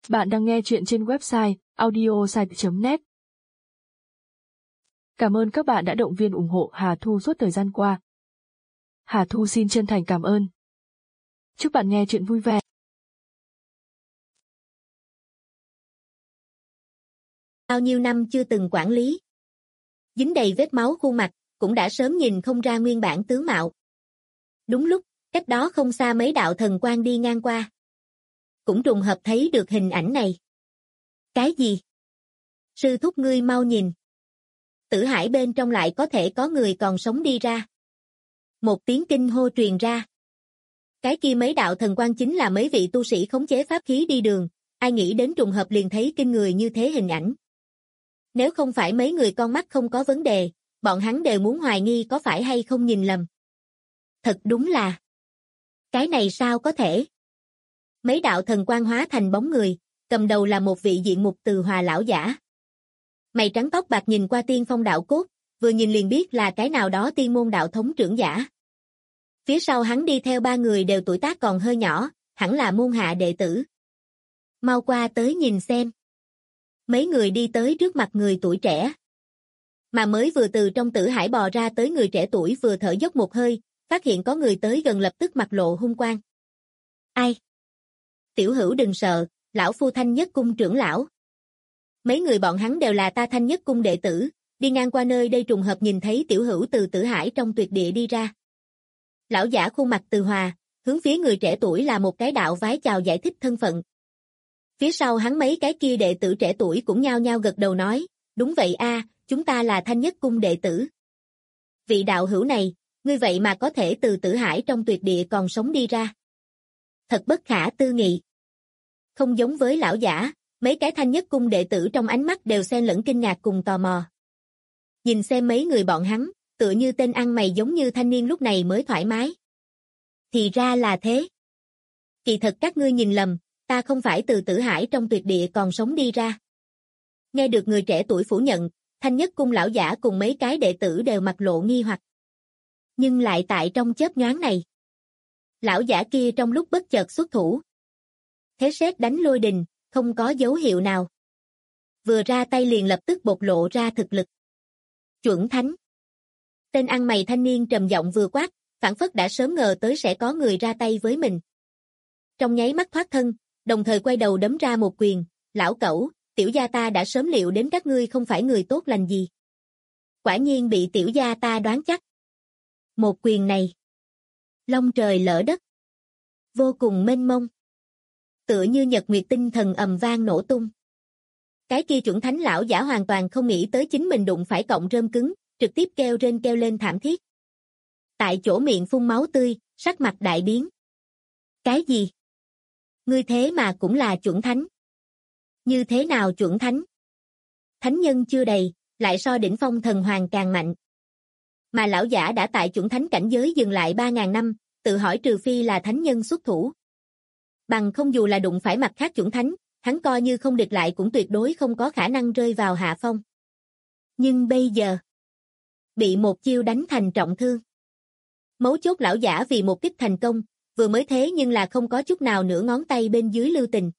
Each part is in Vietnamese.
Bạn đang nghe chuyện trên website audiosite.net. Cảm ơn các bạn đã động viên ủng hộ Hà Thu suốt thời gian qua. Hà Thu xin chân thành cảm ơn. Chúc bạn nghe chuyện vui vẻ. Bao nhiêu năm chưa từng quản lý. Dính đầy vết máu khuôn mặt, cũng đã sớm nhìn không ra nguyên bản tướng mạo. Đúng lúc, cách đó không xa mấy đạo thần quang đi ngang qua. Cũng trùng hợp thấy được hình ảnh này. Cái gì? Sư thúc ngươi mau nhìn. Tử hải bên trong lại có thể có người còn sống đi ra. Một tiếng kinh hô truyền ra. Cái kia mấy đạo thần quang chính là mấy vị tu sĩ khống chế pháp khí đi đường, ai nghĩ đến trùng hợp liền thấy kinh người như thế hình ảnh. Nếu không phải mấy người con mắt không có vấn đề, bọn hắn đều muốn hoài nghi có phải hay không nhìn lầm. Thật đúng là. Cái này sao có thể? Mấy đạo thần quang hóa thành bóng người, cầm đầu là một vị diện mục từ hòa lão giả. Mày trắng tóc bạc nhìn qua tiên phong đạo cốt, vừa nhìn liền biết là cái nào đó tiên môn đạo thống trưởng giả. Phía sau hắn đi theo ba người đều tuổi tác còn hơi nhỏ, hẳn là môn hạ đệ tử. Mau qua tới nhìn xem. Mấy người đi tới trước mặt người tuổi trẻ. Mà mới vừa từ trong tử hải bò ra tới người trẻ tuổi vừa thở dốc một hơi, phát hiện có người tới gần lập tức mặt lộ hung quang. Ai? Tiểu hữu đừng sợ, lão phu Thanh Nhất Cung trưởng lão. Mấy người bọn hắn đều là ta Thanh Nhất Cung đệ tử, đi ngang qua nơi đây trùng hợp nhìn thấy tiểu hữu từ tử hải trong tuyệt địa đi ra. Lão giả khuôn mặt từ hòa, hướng phía người trẻ tuổi là một cái đạo vái chào giải thích thân phận. Phía sau hắn mấy cái kia đệ tử trẻ tuổi cũng nhao nhao gật đầu nói, đúng vậy a, chúng ta là Thanh Nhất Cung đệ tử. Vị đạo hữu này, ngươi vậy mà có thể từ tử hải trong tuyệt địa còn sống đi ra. Thật bất khả tư nghị. Không giống với lão giả, mấy cái Thanh Nhất Cung đệ tử trong ánh mắt đều xen lẫn kinh ngạc cùng tò mò. Nhìn xem mấy người bọn hắn, tựa như tên ăn mày giống như thanh niên lúc này mới thoải mái. Thì ra là thế. Kỳ thật các ngươi nhìn lầm, ta không phải từ tử hải trong tuyệt địa còn sống đi ra. Nghe được người trẻ tuổi phủ nhận, Thanh Nhất Cung lão giả cùng mấy cái đệ tử đều mặt lộ nghi hoặc. Nhưng lại tại trong chớp nhoáng này. Lão giả kia trong lúc bất chợt xuất thủ. Thế sét đánh lôi đình, không có dấu hiệu nào. Vừa ra tay liền lập tức bộc lộ ra thực lực. Chuẩn thánh. Tên ăn mày thanh niên trầm giọng vừa quát, phảng phất đã sớm ngờ tới sẽ có người ra tay với mình. Trong nháy mắt thoát thân, đồng thời quay đầu đấm ra một quyền, lão cẩu, tiểu gia ta đã sớm liệu đến các ngươi không phải người tốt lành gì. Quả nhiên bị tiểu gia ta đoán chắc. Một quyền này. Long trời lỡ đất. Vô cùng mênh mông. Tựa như nhật nguyệt tinh thần ầm vang nổ tung. Cái kia chuẩn thánh lão giả hoàn toàn không nghĩ tới chính mình đụng phải cọng rơm cứng, trực tiếp kêu lên thảm thiết. Tại chỗ miệng phun máu tươi, sắc mặt đại biến. Cái gì? Ngươi thế mà cũng là chuẩn thánh. Như thế nào chuẩn thánh? Thánh nhân chưa đầy, lại so đỉnh phong thần hoàng càng mạnh. Mà lão giả đã tại chuẩn thánh cảnh giới dừng lại 3.000 năm, tự hỏi trừ phi là thánh nhân xuất thủ. Bằng không dù là đụng phải mặt khác chuẩn thánh, hắn coi như không địch lại cũng tuyệt đối không có khả năng rơi vào hạ phong. Nhưng bây giờ, bị một chiêu đánh thành trọng thương. Mấu chốt lão giả vì một kích thành công, vừa mới thế nhưng là không có chút nào nửa ngón tay bên dưới lưu tình.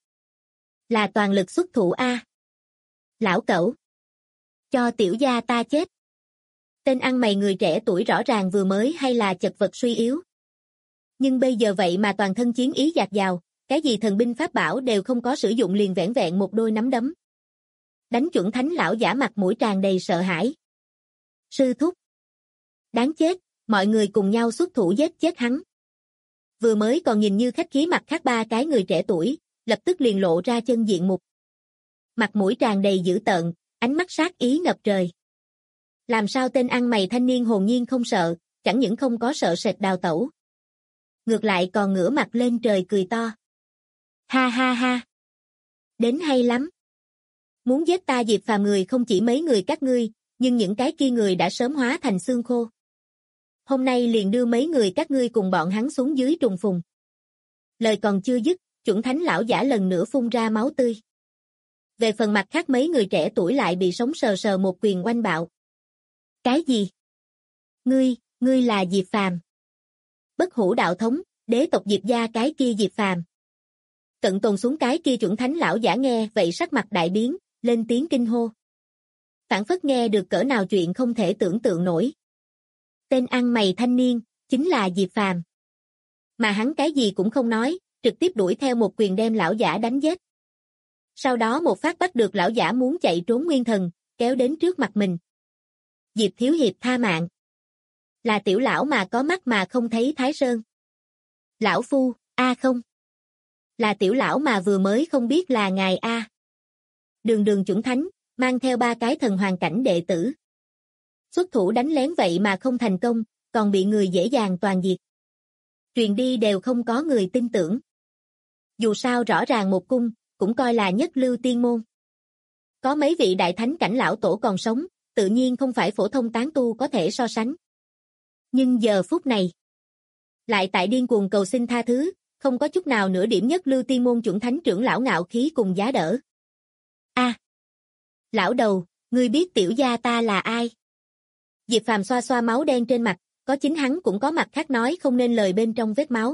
Là toàn lực xuất thủ a. Lão cẩu. Cho tiểu gia ta chết. Tên ăn mày người trẻ tuổi rõ ràng vừa mới hay là chật vật suy yếu. Nhưng bây giờ vậy mà toàn thân chiến ý dạt dào, cái gì thần binh pháp bảo đều không có sử dụng liền vẻn vẹn một đôi nắm đấm. Đánh chuẩn thánh lão giả mặt mũi tràn đầy sợ hãi. Sư thúc. Đáng chết, mọi người cùng nhau xuất thủ giết chết hắn. Vừa mới còn nhìn như khách khí mặt khác ba cái người trẻ tuổi, lập tức liền lộ ra chân diện mục. Mặt mũi tràn đầy dữ tợn, ánh mắt sát ý ngập trời. Làm sao tên ăn mày thanh niên hồn nhiên không sợ, chẳng những không có sợ sệt đào tẩu. Ngược lại còn ngửa mặt lên trời cười to. Ha ha ha. Đến hay lắm. Muốn giết ta Diệp Phàm người không chỉ mấy người các ngươi, nhưng những cái kia người đã sớm hóa thành xương khô. Hôm nay liền đưa mấy người các ngươi cùng bọn hắn xuống dưới trùng phùng. Lời còn chưa dứt, chuẩn thánh lão giả lần nữa phun ra máu tươi. Về phần mặt khác mấy người trẻ tuổi lại bị sống sờ sờ một quyền oanh bạo. Cái gì? Ngươi là Diệp Phàm. Bất hủ đạo thống, đế tộc Diệp gia cái kia Diệp Phàm. Cận tồn xuống cái kia chuẩn thánh lão giả nghe vậy sắc mặt đại biến, lên tiếng kinh hô. Phảng phất nghe được cỡ nào chuyện không thể tưởng tượng nổi. Tên ăn mày thanh niên, chính là Diệp Phàm. Mà hắn cái gì cũng không nói, trực tiếp đuổi theo một quyền đem lão giả đánh giết. Sau đó một phát bắt được lão giả muốn chạy trốn nguyên thần, kéo đến trước mặt mình. Diệp thiếu hiệp tha mạng. Là tiểu lão mà có mắt mà không thấy Thái Sơn. Lão phu, không. Là tiểu lão mà vừa mới không biết là ngài a. Đường chuẩn thánh, mang theo 3 cái thần hoàn cảnh đệ tử. Xuất thủ đánh lén vậy mà không thành công, còn bị người dễ dàng toàn diệt. Truyền đi đều không có người tin tưởng. Dù sao rõ ràng một cung, cũng coi là nhất lưu tiên môn. Có mấy vị đại thánh cảnh lão tổ còn sống, tự nhiên không phải phổ thông tán tu có thể so sánh. Nhưng giờ phút này, lại tại điên cuồng cầu xin tha thứ, không có chút nào nửa điểm nhất lưu tiên môn chuẩn thánh trưởng lão ngạo khí cùng giá đỡ. Lão đầu, ngươi biết tiểu gia ta là ai? Diệp Phàm xoa xoa máu đen trên mặt, có chính hắn cũng có mặt khác nói không nên lời bên trong vết máu.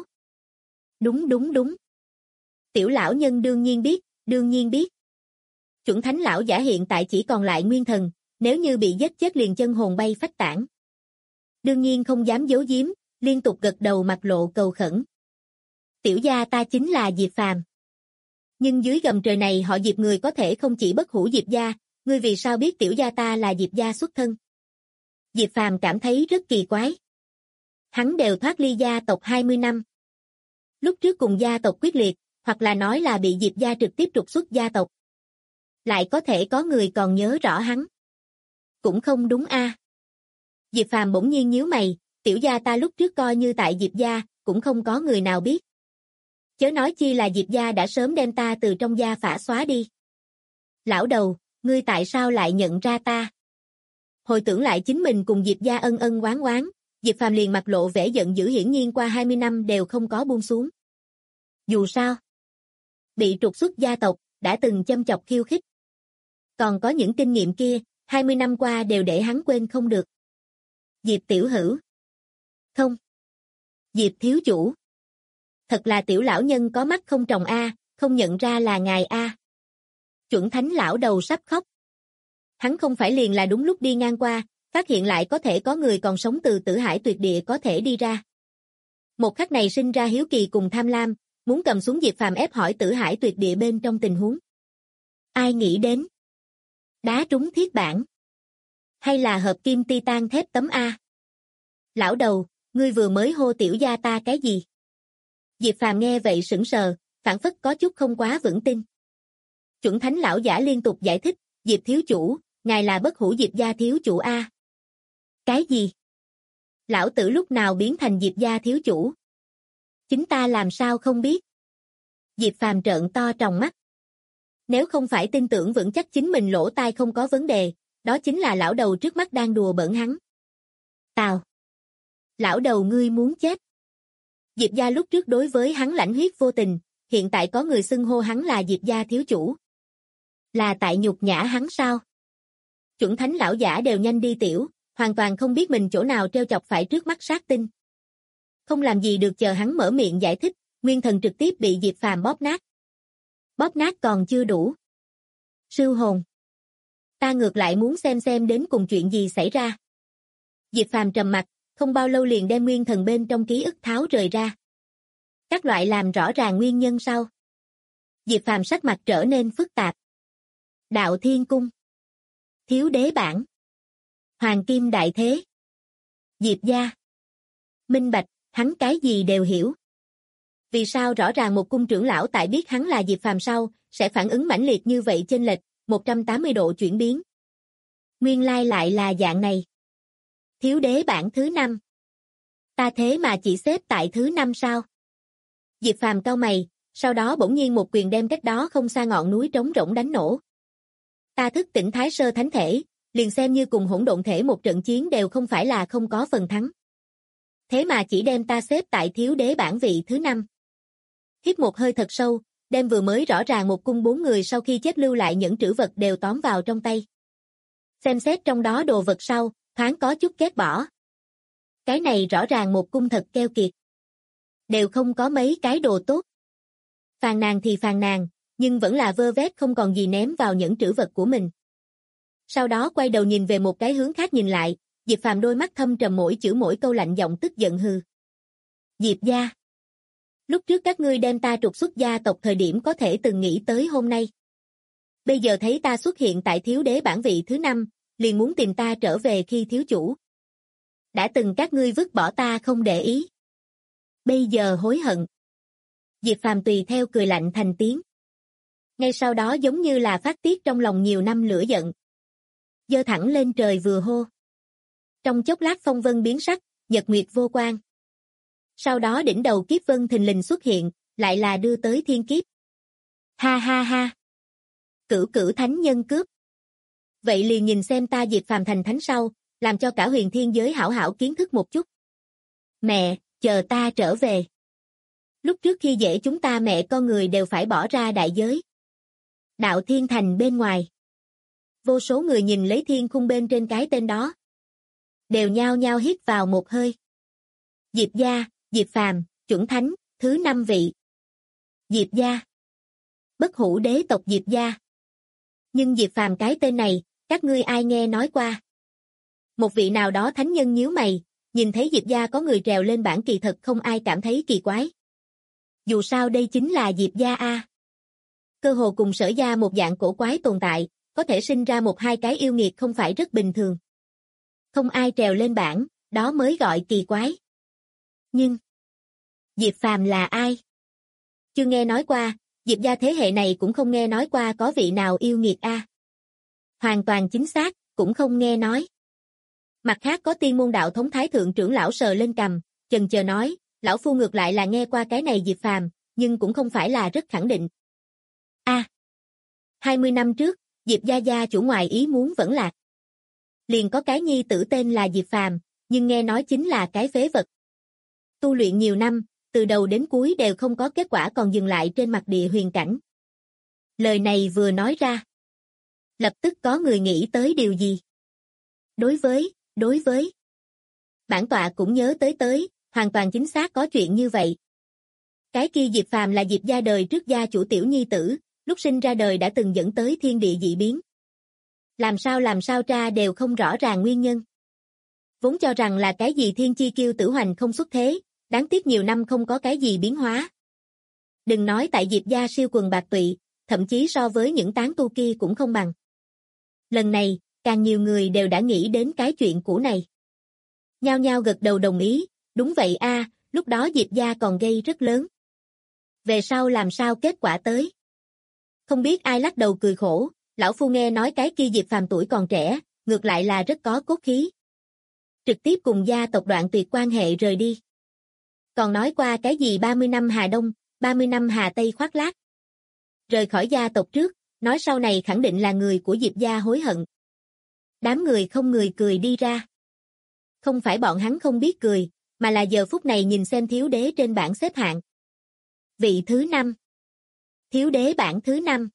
Đúng. Tiểu lão nhân đương nhiên biết. Chuẩn thánh lão giả hiện tại chỉ còn lại nguyên thần, nếu như bị giết chết liền chân hồn bay phách tản. Đương nhiên không dám giấu giếm, liên tục gật đầu mặt lộ cầu khẩn. Tiểu gia ta chính là Diệp Phàm. Nhưng dưới gầm trời này họ Diệp người có thể không chỉ bất hủ Diệp gia, ngươi vì sao biết tiểu gia ta là Diệp gia xuất thân? Diệp Phàm cảm thấy rất kỳ quái. Hắn đều thoát ly gia tộc 20 năm. Lúc trước cùng gia tộc quyết liệt, hoặc là nói là bị Diệp gia trực tiếp trục xuất gia tộc. Lại có thể có người còn nhớ rõ hắn. Cũng không đúng a. Diệp Phàm bỗng nhiên nhíu mày, tiểu gia ta lúc trước coi như tại Diệp gia, cũng không có người nào biết. Chớ nói chi là Diệp gia đã sớm đem ta từ trong gia phả xóa đi. Lão đầu, ngươi tại sao lại nhận ra ta? Hồi tưởng lại chính mình cùng Diệp gia ân ân oán oán, Diệp Phàm liền mặt lộ vẻ giận dữ, hiển nhiên qua 20 năm đều không có buông xuống. Dù sao, bị trục xuất gia tộc, đã từng châm chọc khiêu khích. Còn có những kinh nghiệm kia, 20 năm qua đều để hắn quên không được. Diệp tiểu hữu. Không. Diệp thiếu chủ. Thật là tiểu lão nhân có mắt không tròng a, không nhận ra là ngài a. Chuẩn thánh lão đầu sắp khóc. Hắn không phải liền là đúng lúc đi ngang qua, phát hiện lại có thể có người còn sống từ Tử Hải tuyệt địa có thể đi ra. Một khắc này sinh ra hiếu kỳ cùng tham lam, muốn cầm xuống Diệp Phàm ép hỏi Tử Hải tuyệt địa bên trong tình huống. Ai nghĩ đến? Đá trúng thiết bản. Hay là hợp kim titan thép tấm a? Lão đầu, ngươi vừa mới hô tiểu gia ta cái gì? Diệp Phàm nghe vậy sững sờ, phảng phất có chút không quá vững tin. Chuẩn thánh lão giả liên tục giải thích, Diệp thiếu chủ, ngài là bất hủ Diệp gia thiếu chủ a. Cái gì? Lão tử lúc nào biến thành Diệp gia thiếu chủ? Chính ta làm sao không biết? Diệp Phàm trợn to tròng mắt. Nếu không phải tin tưởng vững chắc chính mình lỗ tai không có vấn đề, đó chính là lão đầu trước mắt đang đùa bỡn hắn. Tào! Lão đầu ngươi muốn chết. Diệp gia lúc trước đối với hắn lãnh huyết vô tình, hiện tại có người xưng hô hắn là Diệp gia thiếu chủ. Là tại nhục nhã hắn sao? Chuẩn thánh lão giả đều nhanh đi tiểu, hoàn toàn không biết mình chỗ nào treo chọc phải trước mắt sát tinh. Không làm gì được chờ hắn mở miệng giải thích, nguyên thần trực tiếp bị Diệp Phàm bóp nát. Bóp nát còn chưa đủ. Sư hồn. Ta ngược lại muốn xem đến cùng chuyện gì xảy ra. Diệp Phàm trầm mặt, không bao lâu liền đem nguyên thần bên trong ký ức tháo rời ra. Các loại làm rõ ràng nguyên nhân sau. Diệp Phàm sắc mặt trở nên phức tạp. Đạo Thiên Cung. Thiếu đế bản. Hoàng Kim Đại Thế. Diệp gia. Minh bạch, hắn cái gì đều hiểu. Vì sao rõ ràng một cung trưởng lão tại biết hắn là Diệp Phàm sau, sẽ phản ứng mãnh liệt như vậy chênh lệch, 180 độ chuyển biến. Nguyên lai lại là dạng này. Thiếu đế bản thứ 5. Ta thế mà chỉ xếp tại thứ 5 sao? Diệp Phàm cau mày, sau đó bỗng nhiên một quyền đem cách đó không xa ngọn núi trống rỗng đánh nổ. Ta thức tỉnh Thái Sơ Thánh Thể, liền xem như cùng hỗn độn thể một trận chiến đều không phải là không có phần thắng. Thế mà chỉ đem ta xếp tại thiếu đế bản vị thứ 5. Hít một hơi thật sâu, đem vừa mới rõ ràng một cung 4 người sau khi chết lưu lại những trữ vật đều tóm vào trong tay. Xem xét trong đó đồ vật sau, thoáng có chút ghét bỏ. Cái này rõ ràng một cung thật keo kiệt. Đều không có mấy cái đồ tốt. Phàn nàn thì phàn nàn, nhưng vẫn là vơ vét không còn gì ném vào những trữ vật của mình. Sau đó quay đầu nhìn về một cái hướng khác nhìn lại, Diệp Phàm đôi mắt thâm trầm mỗi chữ mỗi câu lạnh giọng tức giận hừ. Diệp gia. Lúc trước các ngươi đem ta trục xuất gia tộc thời điểm có thể từng nghĩ tới hôm nay. Bây giờ thấy ta xuất hiện tại thiếu đế bản vị thứ 5, liền muốn tìm ta trở về khi thiếu chủ. Đã từng các ngươi vứt bỏ ta không để ý. Bây giờ hối hận. Diệp Phàm tùy theo cười lạnh thành tiếng. Ngay sau đó giống như là phát tiết trong lòng nhiều năm lửa giận. Giơ thẳng lên trời vừa hô. Trong chốc lát phong vân biến sắc, nhật nguyệt vô quang. Sau đó đỉnh đầu kiếp vân thình lình xuất hiện, lại là đưa tới thiên kiếp. Ha ha ha. Cửu cửu thánh nhân cướp. Vậy liền nhìn xem ta Diệp Phàm thành thánh sau, làm cho cả huyền thiên giới hảo hảo kiến thức một chút. Mẹ, chờ ta trở về. Lúc trước khi dễ chúng ta mẹ con người đều phải bỏ ra đại giới. Đạo thiên thành bên ngoài. Vô số người nhìn lấy thiên khung bên trên cái tên đó. Đều nhao nhao hít vào một hơi. Diệp gia, Diệp Phàm, chuẩn thánh, thứ 5 vị. Diệp gia. Bất hủ đế tộc Diệp gia. Nhưng Diệp Phàm cái tên này, các ngươi ai nghe nói qua? Một vị nào đó thánh nhân nhíu mày, nhìn thấy Diệp gia có người trèo lên bảng kỳ thật không ai cảm thấy kỳ quái. Dù sao đây chính là Diệp gia a. Cơ hồ cùng Sở gia một dạng cổ quái tồn tại, có thể sinh ra một hai cái yêu nghiệt không phải rất bình thường. Không ai trèo lên bảng, đó mới gọi kỳ quái. Nhưng Diệp Phàm là ai? Chưa nghe nói qua, Diệp gia thế hệ này cũng không nghe nói qua có vị nào yêu nghiệt a. Hoàn toàn chính xác, cũng không nghe nói. Mặt khác có Tiên môn đạo thống thái thượng trưởng lão sờ lên cằm, chần chờ nói, lão phu ngược lại là nghe qua cái này Diệp Phàm, nhưng cũng không phải là rất khẳng định. 20 năm trước, Diệp gia gia chủ ngoài ý muốn vẫn lạc. Liền có cái nhi tử tên là Diệp Phàm, nhưng nghe nói chính là cái phế vật. Tu luyện nhiều năm, từ đầu đến cuối đều không có kết quả còn dừng lại trên mặt địa huyền cảnh. Lời này vừa nói ra. Lập tức có người nghĩ tới điều gì? Đối với. Bản tọa cũng nhớ tới, hoàn toàn chính xác có chuyện như vậy. Cái kia Diệp Phàm là Diệp gia đời trước gia chủ tiểu nhi tử, lúc sinh ra đời đã từng dẫn tới thiên địa dị biến. Làm sao tra đều không rõ ràng nguyên nhân. Vốn cho rằng là cái gì thiên chi kiêu tử hoành không xuất thế, đáng tiếc nhiều năm không có cái gì biến hóa. Đừng nói tại Diệp gia siêu quần bạc tụy, thậm chí so với những tán tu kia cũng không bằng. Lần này, càng nhiều người đều đã nghĩ đến cái chuyện cũ này. Nhao nhao gật đầu đồng ý, đúng vậy a, lúc đó Diệp gia còn gây rất lớn. Về sau làm sao kết quả tới? Không biết ai lắc đầu cười khổ, lão phu nghe nói cái kia Diệp Phàm tuổi còn trẻ, ngược lại là rất có cốt khí. Trực tiếp cùng gia tộc đoạn tuyệt quan hệ rời đi. Còn nói qua cái gì 30 năm Hà Đông, 30 năm Hà Tây khoác lác. Rời khỏi gia tộc trước, nói sau này khẳng định là người của Diệp gia hối hận. Đám người không người cười đi ra. Không phải bọn hắn không biết cười, mà là giờ phút này nhìn xem thiếu đế trên bảng xếp hạng. Vị thứ 5. Thiếu đế bảng thứ 5.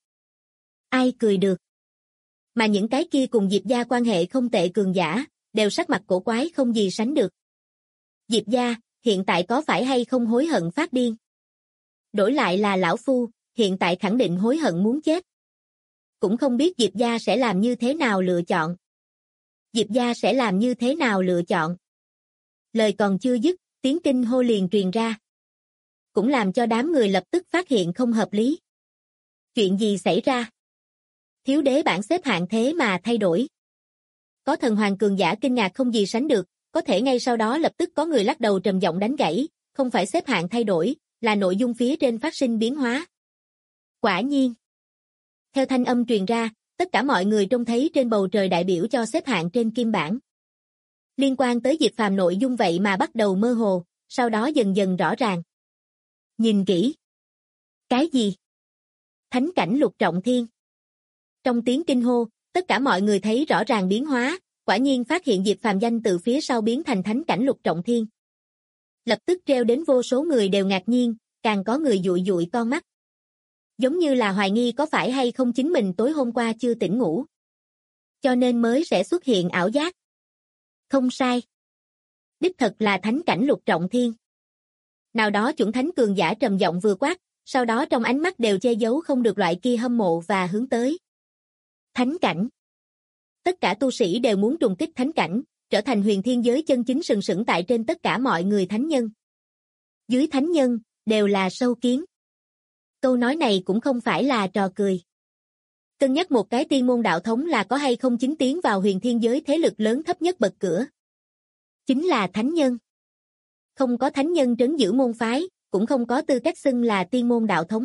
Ai cười được? Mà những cái kia cùng Diệp gia quan hệ không tệ cường giả, đều sắc mặt cổ quái không gì sánh được. Diệp gia, hiện tại có phải hay không hối hận phát điên? Đổi lại là lão phu, hiện tại khẳng định hối hận muốn chết. Cũng không biết Diệp gia sẽ làm như thế nào lựa chọn. Diệp gia sẽ làm như thế nào lựa chọn? Lời còn chưa dứt, tiếng kinh hô liền truyền ra. Cũng làm cho đám người lập tức phát hiện không hợp lý. Chuyện gì xảy ra? Thiếu đế bảng xếp hạng thế mà thay đổi. Có thần hoàng cường giả kinh ngạc không gì sánh được, có thể ngay sau đó lập tức có người lắc đầu trầm giọng đánh gãy, không phải xếp hạng thay đổi, là nội dung phía trên phát sinh biến hóa. Quả nhiên. Theo thanh âm truyền ra, tất cả mọi người trông thấy trên bầu trời đại biểu cho xếp hạng trên kim bảng. Liên quan tới Diệp Phàm nội dung vậy mà bắt đầu mơ hồ, sau đó dần dần rõ ràng. Nhìn kỹ. Cái gì? Thánh cảnh lục trọng thiên. Trong tiếng kinh hô, tất cả mọi người thấy rõ ràng biến hóa, quả nhiên phát hiện Diệp Phàm danh từ phía sau biến thành thánh cảnh lục trọng thiên. Lập tức treo đến vô số người đều ngạc nhiên, càng có người dụi dụi con mắt. Giống như là hoài nghi có phải hay không chính mình tối hôm qua chưa tỉnh ngủ. Cho nên mới sẽ xuất hiện ảo giác. Không sai. Đích thật là thánh cảnh lục trọng thiên. Nào đó chuẩn thánh cường giả trầm giọng vừa quát, sau đó trong ánh mắt đều che giấu không được loại kia hâm mộ và hướng tới. Thánh cảnh. Tất cả tu sĩ đều muốn trùng kích thánh cảnh, trở thành huyền thiên giới chân chính sừng sững tại trên tất cả mọi người thánh nhân. Dưới thánh nhân, đều là sâu kiến. Câu nói này cũng không phải là trò cười. Cân nhắc một cái tiên môn đạo thống là có hay không chính tiến vào huyền thiên giới thế lực lớn thấp nhất bậc cửa. Chính là thánh nhân. Không có thánh nhân trấn giữ môn phái, cũng không có tư cách xưng là tiên môn đạo thống.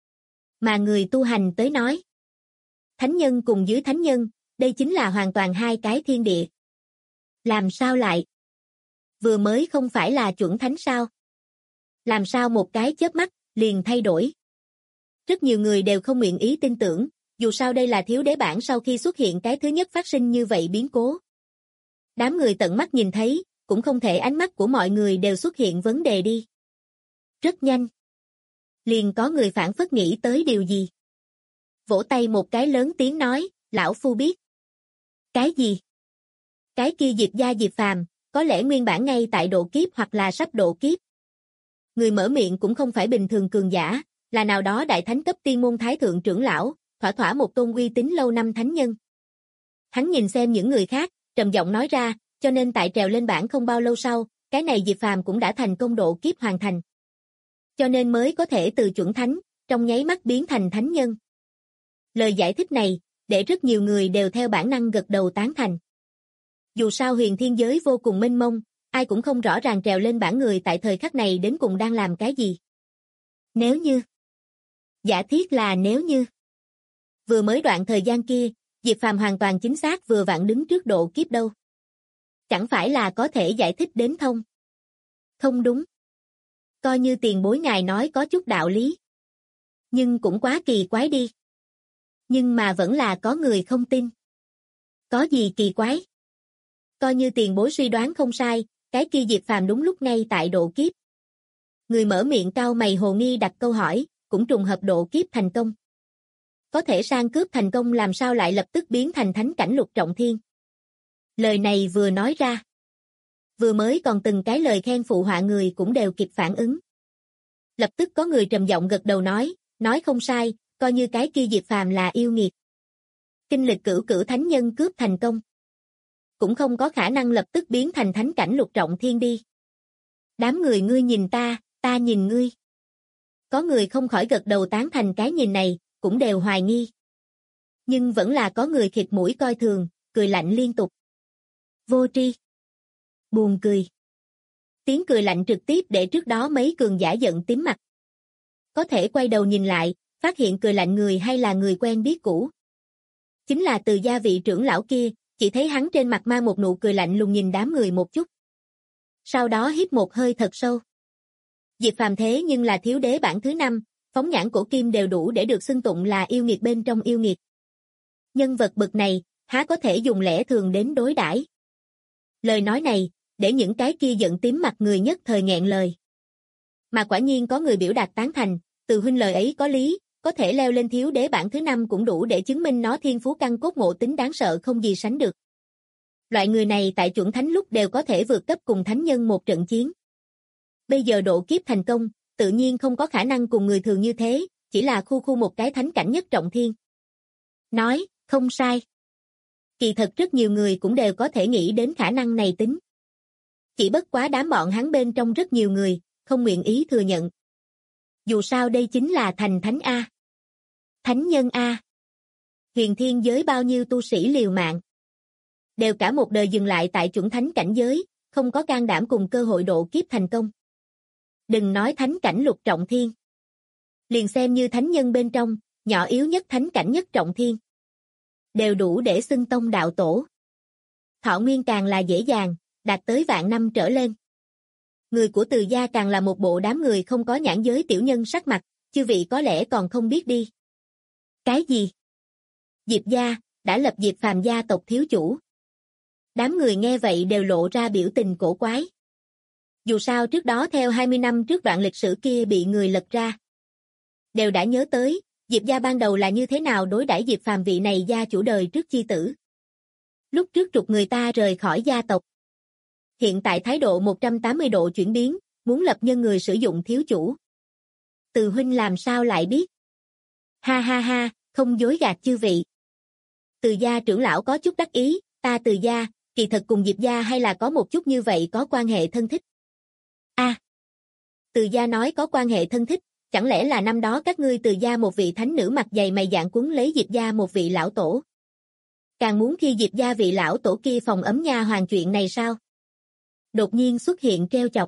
Mà người tu hành tới nói. Thánh nhân cùng dưới thánh nhân, đây chính là hoàn toàn hai cái thiên địa. Làm sao lại? Vừa mới không phải là chuẩn thánh sao? Làm sao một cái chớp mắt, liền thay đổi? Rất nhiều người đều không nguyện ý tin tưởng, dù sao đây là thiếu đế bản sau khi xuất hiện cái thứ nhất phát sinh như vậy biến cố. Đám người tận mắt nhìn thấy, cũng không thể ánh mắt của mọi người đều xuất hiện vấn đề đi. Rất nhanh. Liền có người phản phất nghĩ tới điều gì. Vỗ tay một cái lớn tiếng nói, lão phu biết. Cái gì? Cái kia Diệp gia Diệp Phàm, có lẽ nguyên bản ngay tại độ kiếp hoặc là sắp độ kiếp. Người mở miệng cũng không phải bình thường cường giả, là nào đó đại thánh cấp tiên môn thái thượng trưởng lão, thỏa thỏa một tôn uy tín lâu năm thánh nhân. Hắn nhìn xem những người khác, trầm giọng nói ra, cho nên tại trèo lên bảng không bao lâu sau, cái này Diệp Phàm cũng đã thành công độ kiếp hoàn thành. Cho nên mới có thể từ chuẩn thánh, trong nháy mắt biến thành thánh nhân. Lời giải thích này, để rất nhiều người đều theo bản năng gật đầu tán thành. Dù sao huyền thiên giới vô cùng mênh mông, ai cũng không rõ ràng trèo lên bảng người tại thời khắc này đến cùng đang làm cái gì. Nếu như. Giả thiết là nếu như. Vừa mới đoạn thời gian kia, Diệp Phàm hoàn toàn chính xác vừa vặn đứng trước độ kiếp đâu. Chẳng phải là có thể giải thích đến thông. Không đúng. Coi như tiền bối ngài nói có chút đạo lý. Nhưng cũng quá kỳ quái đi. Nhưng mà vẫn là có người không tin. Có gì kỳ quái? Coi như tiền bối suy đoán không sai, cái kia Diệp Phàm đúng lúc ngay tại độ kiếp. Người mở miệng cau mày hồ nghi đặt câu hỏi, cũng trùng hợp độ kiếp thành công. Có thể sang cướp thành công làm sao lại lập tức biến thành thánh cảnh lục trọng thiên. Lời này vừa nói ra. Vừa mới còn từng cái lời khen phụ họa người cũng đều kịp phản ứng. Lập tức có người trầm giọng gật đầu nói không sai, coi như cái kia Diệp Phàm là yêu nghiệt. Kinh lịch cửu thánh nhân cướp thành công. Cũng không có khả năng lập tức biến thành thánh cảnh lục trọng thiên đi. Đám người ngươi nhìn ta nhìn ngươi. Có người không khỏi gật đầu tán thành cái nhìn này, cũng đều hoài nghi. Nhưng vẫn là có người khịt mũi coi thường, cười lạnh liên tục. Vô tri. Buồn cười. Tiếng cười lạnh trực tiếp để trước đó mấy cường giả giận tím mặt. Có thể quay đầu nhìn lại, phát hiện cười lạnh người hay là người quen biết cũ. Chính là Từ gia vị trưởng lão kia, chỉ thấy hắn trên mặt mang một nụ cười lạnh lùng nhìn đám người một chút. Sau đó hít một hơi thật sâu. Diệp Phàm thế nhưng là thiếu đế bảng thứ 5, phóng nhãn cổ kim đều đủ để được xưng tụng là yêu nghiệt bên trong yêu nghiệt. Nhân vật bậc này, há có thể dùng lẽ thường đến đối đãi. Lời nói này, để những cái kia giận tím mặt người nhất thời nghẹn lời. Mà quả nhiên có người biểu đạt tán thành, Từ huynh lời ấy có lý, có thể leo lên thiếu đế bảng thứ 5 cũng đủ để chứng minh nó thiên phú căn cốt ngộ tính đáng sợ không gì sánh được. Loại người này tại chuẩn thánh lúc đều có thể vượt cấp cùng thánh nhân một trận chiến. Bây giờ độ kiếp thành công, tự nhiên không có khả năng cùng người thường như thế, chỉ là khu một cái thánh cảnh nhất trọng thiên. Nói, không sai. Kỳ thật rất nhiều người cũng đều có thể nghĩ đến khả năng này tính. Chỉ bất quá đám bọn hắn bên trong rất nhiều người, không nguyện ý thừa nhận. Dù sao đây chính là thành thánh A. Thánh nhân A. Huyền thiên giới bao nhiêu tu sĩ liều mạng. Đều cả một đời dừng lại tại chuẩn thánh cảnh giới, không có can đảm cùng cơ hội độ kiếp thành công. Đừng nói thánh cảnh lục trọng thiên. Liền xem như thánh nhân bên trong, nhỏ yếu nhất thánh cảnh nhất trọng thiên. Đều đủ để xưng tông đạo tổ. Thọ nguyên càng là dễ dàng, đạt tới vạn năm trở lên. Người của Từ gia càng là một bộ đám người không có nhãn giới tiểu nhân sắc mặt, chư vị có lẽ còn không biết đi. Cái gì? Diệp gia, đã lập Diệp Phàm gia tộc thiếu chủ. Đám người nghe vậy đều lộ ra biểu tình cổ quái. Dù sao trước đó theo 20 năm trước đoạn lịch sử kia bị người lật ra. Đều đã nhớ tới, Diệp gia ban đầu là như thế nào đối đãi Diệp Phàm vị này gia chủ đời trước chi tử. Lúc trước trục người ta rời khỏi gia tộc. Hiện tại thái độ 180 độ chuyển biến, muốn lập nhân người sử dụng thiếu chủ. Từ huynh làm sao lại biết? Ha ha ha, không dối gạt chư vị. Từ gia trưởng lão có chút đắc ý, ta Từ gia, kỳ thật cùng Diệp gia hay là có một chút như vậy có quan hệ thân thích. A. Từ gia nói có quan hệ thân thích, chẳng lẽ là năm đó các ngươi Từ gia một vị thánh nữ mặt dày mày dạn quấn lấy Diệp gia một vị lão tổ? Càng muốn khi Diệp gia vị lão tổ kia phòng ấm nha hoàn chuyện này sao? Đột nhiên xuất hiện treo chọc.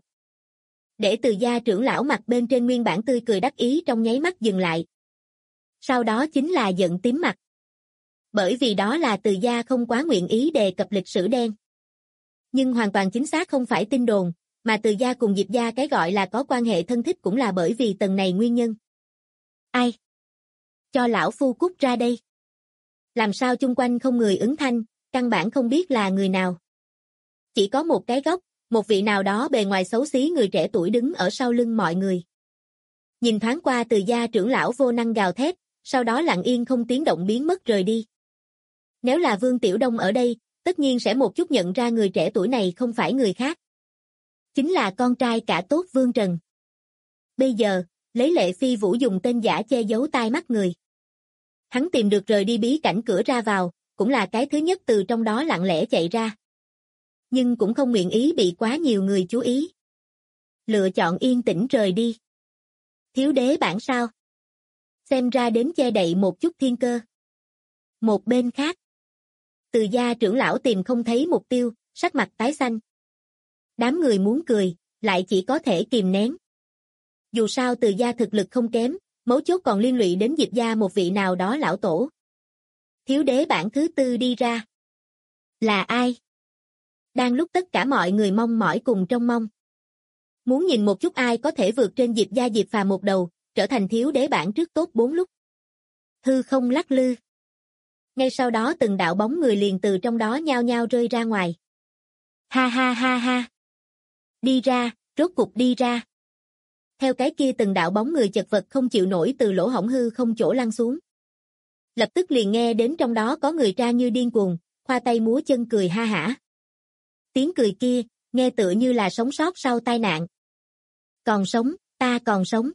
Để Từ gia trưởng lão mặt bên trên nguyên bản tươi cười đắc ý trong nháy mắt dừng lại. Sau đó chính là giận tím mặt. Bởi vì đó là Từ gia không quá nguyện ý đề cập lịch sử đen. Nhưng hoàn toàn chính xác không phải tin đồn, mà Từ gia cùng Diệp gia cái gọi là có quan hệ thân thích cũng là bởi vì tầng này nguyên nhân. Ai? Cho lão phu cút ra đây. Làm sao chung quanh không người ứng thanh, căn bản không biết là người nào. Chỉ có một cái góc, một vị nào đó bề ngoài xấu xí người trẻ tuổi đứng ở sau lưng mọi người. Nhìn thoáng qua Từ gia trưởng lão vô năng gào thét, sau đó lặng yên không tiếng động biến mất rời đi. Nếu là Vương Tiểu Đông ở đây, tất nhiên sẽ một chút nhận ra người trẻ tuổi này không phải người khác. Chính là con trai cả tốt Vương Trần. Bây giờ, lấy Lệ Phi Vũ dùng tên giả che giấu tai mắt người. Hắn tìm được rời đi bí cảnh cửa ra vào, cũng là cái thứ nhất từ trong đó lặng lẽ chạy ra. Nhưng cũng không nguyện ý bị quá nhiều người chú ý. Lựa chọn yên tĩnh rời đi. Thiếu đế bản sao? Xem ra đến che đậy một chút thiên cơ. Một bên khác. Từ gia trưởng lão tìm không thấy mục tiêu, sắc mặt tái xanh. Đám người muốn cười, lại chỉ có thể kìm nén. Dù sao Từ gia thực lực không kém, mấu chốt còn liên lụy đến Diệp gia một vị nào đó lão tổ. Thiếu đế bản thứ tư đi ra. Là ai? Đang lúc tất cả mọi người mong mỏi cùng trông mong. Muốn nhìn một chút ai có thể vượt trên Diệp gia Diệp Phàm một đầu, trở thành thiếu đế bản trước top 4 lúc. Hư không lắc lư. Ngay sau đó từng đạo bóng người liền từ trong đó nhao nhao rơi ra ngoài. Ha ha ha ha. Đi ra, rốt cục đi ra. Theo cái kia từng đạo bóng người chật vật không chịu nổi từ lỗ hổng hư không chỗ lăn xuống. Lập tức liền nghe đến trong đó có người tra như điên cuồng, khoa tay múa chân cười ha hả. Tiếng cười kia, nghe tựa như là sống sót sau tai nạn. Còn sống, ta còn sống.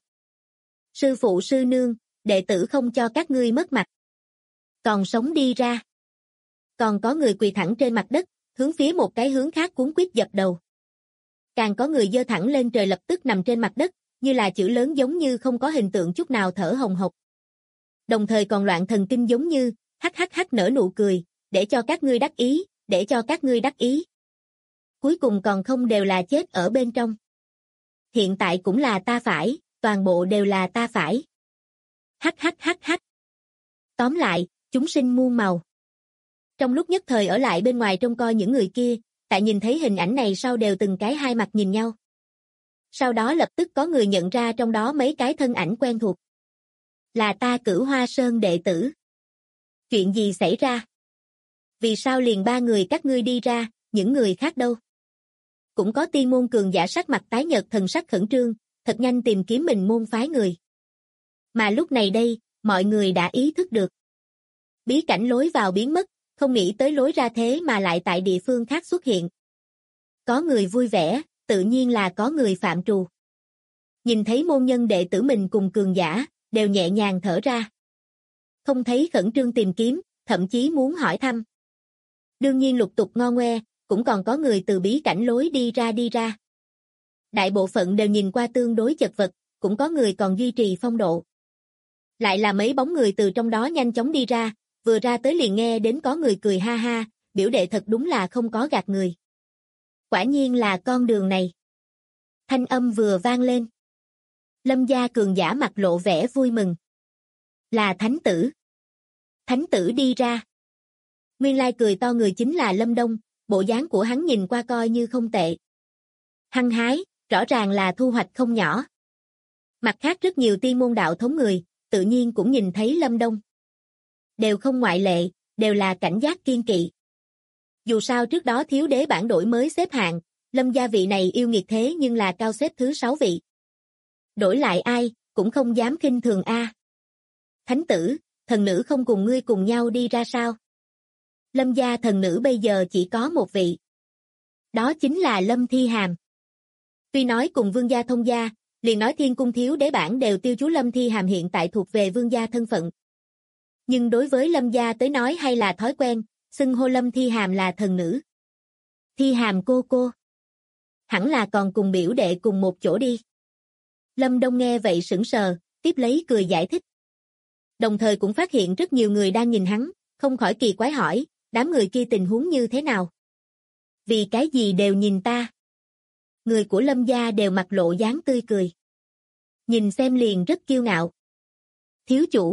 Sư phụ sư nương, đệ tử không cho các ngươi mất mặt. Còn sống đi ra. Còn có người quỳ thẳng trên mặt đất, hướng phía một cái hướng khác cuống quýt dập đầu. Càng có người giơ thẳng lên trời lập tức nằm trên mặt đất, như là chữ lớn giống như không có hình tượng chút nào thở hồng hộc. Đồng thời còn loạn thần kinh giống như, hắc hắc hắc nở nụ cười, để cho các ngươi đắc ý, để cho các ngươi đắc ý. Cuối cùng còn không đều là chết ở bên trong. Hiện tại cũng là ta phải, toàn bộ đều là ta phải. Hắc hắc hắc hắc. Tóm lại, chúng sinh muôn màu. Trong lúc nhất thời ở lại bên ngoài trông coi những người kia, tại nhìn thấy hình ảnh này sau đều từng cái hai mặt nhìn nhau. Sau đó lập tức có người nhận ra trong đó mấy cái thân ảnh quen thuộc. Là ta Cửu Hoa Sơn đệ tử. Chuyện gì xảy ra? Vì sao liền ba người các ngươi đi ra, những người khác đâu? Cũng có tiên môn cường giả sắc mặt tái nhợt thần sắc khẩn trương, thật nhanh tìm kiếm mình môn phái người. Mà lúc này đây, mọi người đã ý thức được. Bí cảnh lối vào biến mất, không nghĩ tới lối ra thế mà lại tại địa phương khác xuất hiện. Có người vui vẻ, tự nhiên là có người phạm trù. Nhìn thấy môn nhân đệ tử mình cùng cường giả, đều nhẹ nhàng thở ra. Không thấy khẩn trương tìm kiếm, thậm chí muốn hỏi thăm. Đương nhiên lục tục ngo ngoe, cũng còn có người từ bí cảnh lối đi ra. Đại bộ phận đều nhìn qua tương đối chật vật, cũng có người còn duy trì phong độ. Lại là mấy bóng người từ trong đó nhanh chóng đi ra, vừa ra tới liền nghe đến có người cười ha ha, biểu đệ thật đúng là không có gạt người. Quả nhiên là con đường này. Thanh âm vừa vang lên. Lâm gia cường giả mặt lộ vẻ vui mừng. Là thánh tử. Thánh tử đi ra. Nguyên lai cười to người chính là Lâm Đông, bộ dáng của hắn nhìn qua coi như không tệ. Hăng hái, rõ ràng là thu hoạch không nhỏ. Mặt khác rất nhiều tiên môn đạo thống người, tự nhiên cũng nhìn thấy Lâm Đông. Đều không ngoại lệ, đều là cảnh giác kiên kỵ. Dù sao trước đó thiếu đế bản đổi mới xếp hạng, Lâm gia vị này yêu nghiệt thế nhưng là cao xếp thứ 6 vị. Đổi lại ai, cũng không dám khinh thường a. Thánh tử, thần nữ không cùng ngươi cùng nhau đi ra sao? Lâm gia thần nữ bây giờ chỉ có một vị. Đó chính là Lâm Thi Hàm. Tuy nói cùng Vương gia Thông gia, liền nói Thiên Cung thiếu đế bản đều tiêu chú Lâm Thi Hàm hiện tại thuộc về vương gia thân phận. Nhưng đối với Lâm gia tới nói hay là thói quen, xưng hô Lâm Thi Hàm là thần nữ. Thi Hàm cô. Hẳn là còn cùng biểu đệ cùng một chỗ đi. Lâm Đông nghe vậy sững sờ, tiếp lấy cười giải thích. Đồng thời cũng phát hiện rất nhiều người đang nhìn hắn, không khỏi kỳ quái hỏi, đám người kia tình huống như thế nào? Vì cái gì đều nhìn ta? Người của Lâm gia đều mặt lộ dáng tươi cười. Nhìn xem liền rất kiêu ngạo. Thiếu chủ.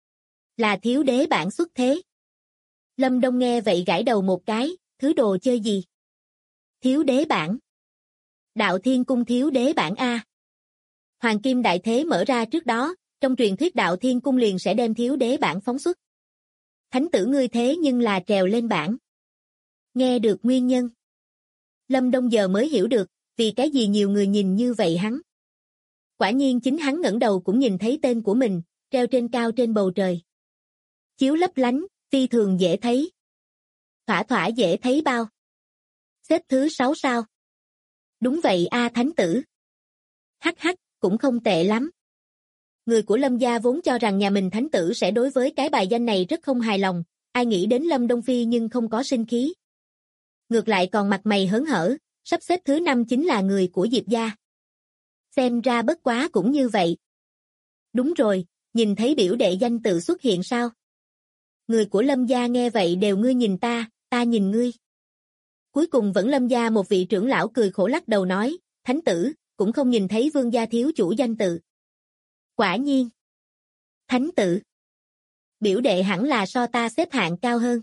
Là thiếu đế bản xuất thế. Lâm Đông nghe vậy gãi đầu một cái, thứ đồ chơi gì? Thiếu đế bản. Đạo Thiên Cung thiếu đế bản A. Hoàng Kim Đại Thế mở ra trước đó, trong truyền thuyết Đạo Thiên Cung liền sẽ đem thiếu đế bản phóng xuất. Thánh tử ngươi thế nhưng là trèo lên bản. Nghe được nguyên nhân. Lâm Đông giờ mới hiểu được, vì cái gì nhiều người nhìn như vậy hắn. Quả nhiên chính hắn ngẩng đầu cũng nhìn thấy tên của mình, treo trên cao trên bầu trời. Chiếu lấp lánh, phi thường dễ thấy. Thỏa dễ thấy bao. Xếp thứ 6 sao? Đúng vậy a thánh tử. Hắc, cũng không tệ lắm. Người của Lâm gia vốn cho rằng nhà mình thánh tử sẽ đối với cái bài danh này rất không hài lòng, ai nghĩ đến Lâm Đông Phi nhưng không có sinh khí. Ngược lại còn mặt mày hớn hở, sắp xếp thứ 5 chính là người của Diệp gia. Xem ra bất quá cũng như vậy. Đúng rồi, nhìn thấy biểu đệ danh tự xuất hiện sao? Người của Lâm gia nghe vậy đều ngươi nhìn ta nhìn ngươi. Cuối cùng vẫn Lâm gia một vị trưởng lão cười khổ lắc đầu nói, thánh tử, cũng không nhìn thấy vương gia thiếu chủ danh tự. Quả nhiên. Thánh tử. Biểu đệ hẳn là so ta xếp hạng cao hơn.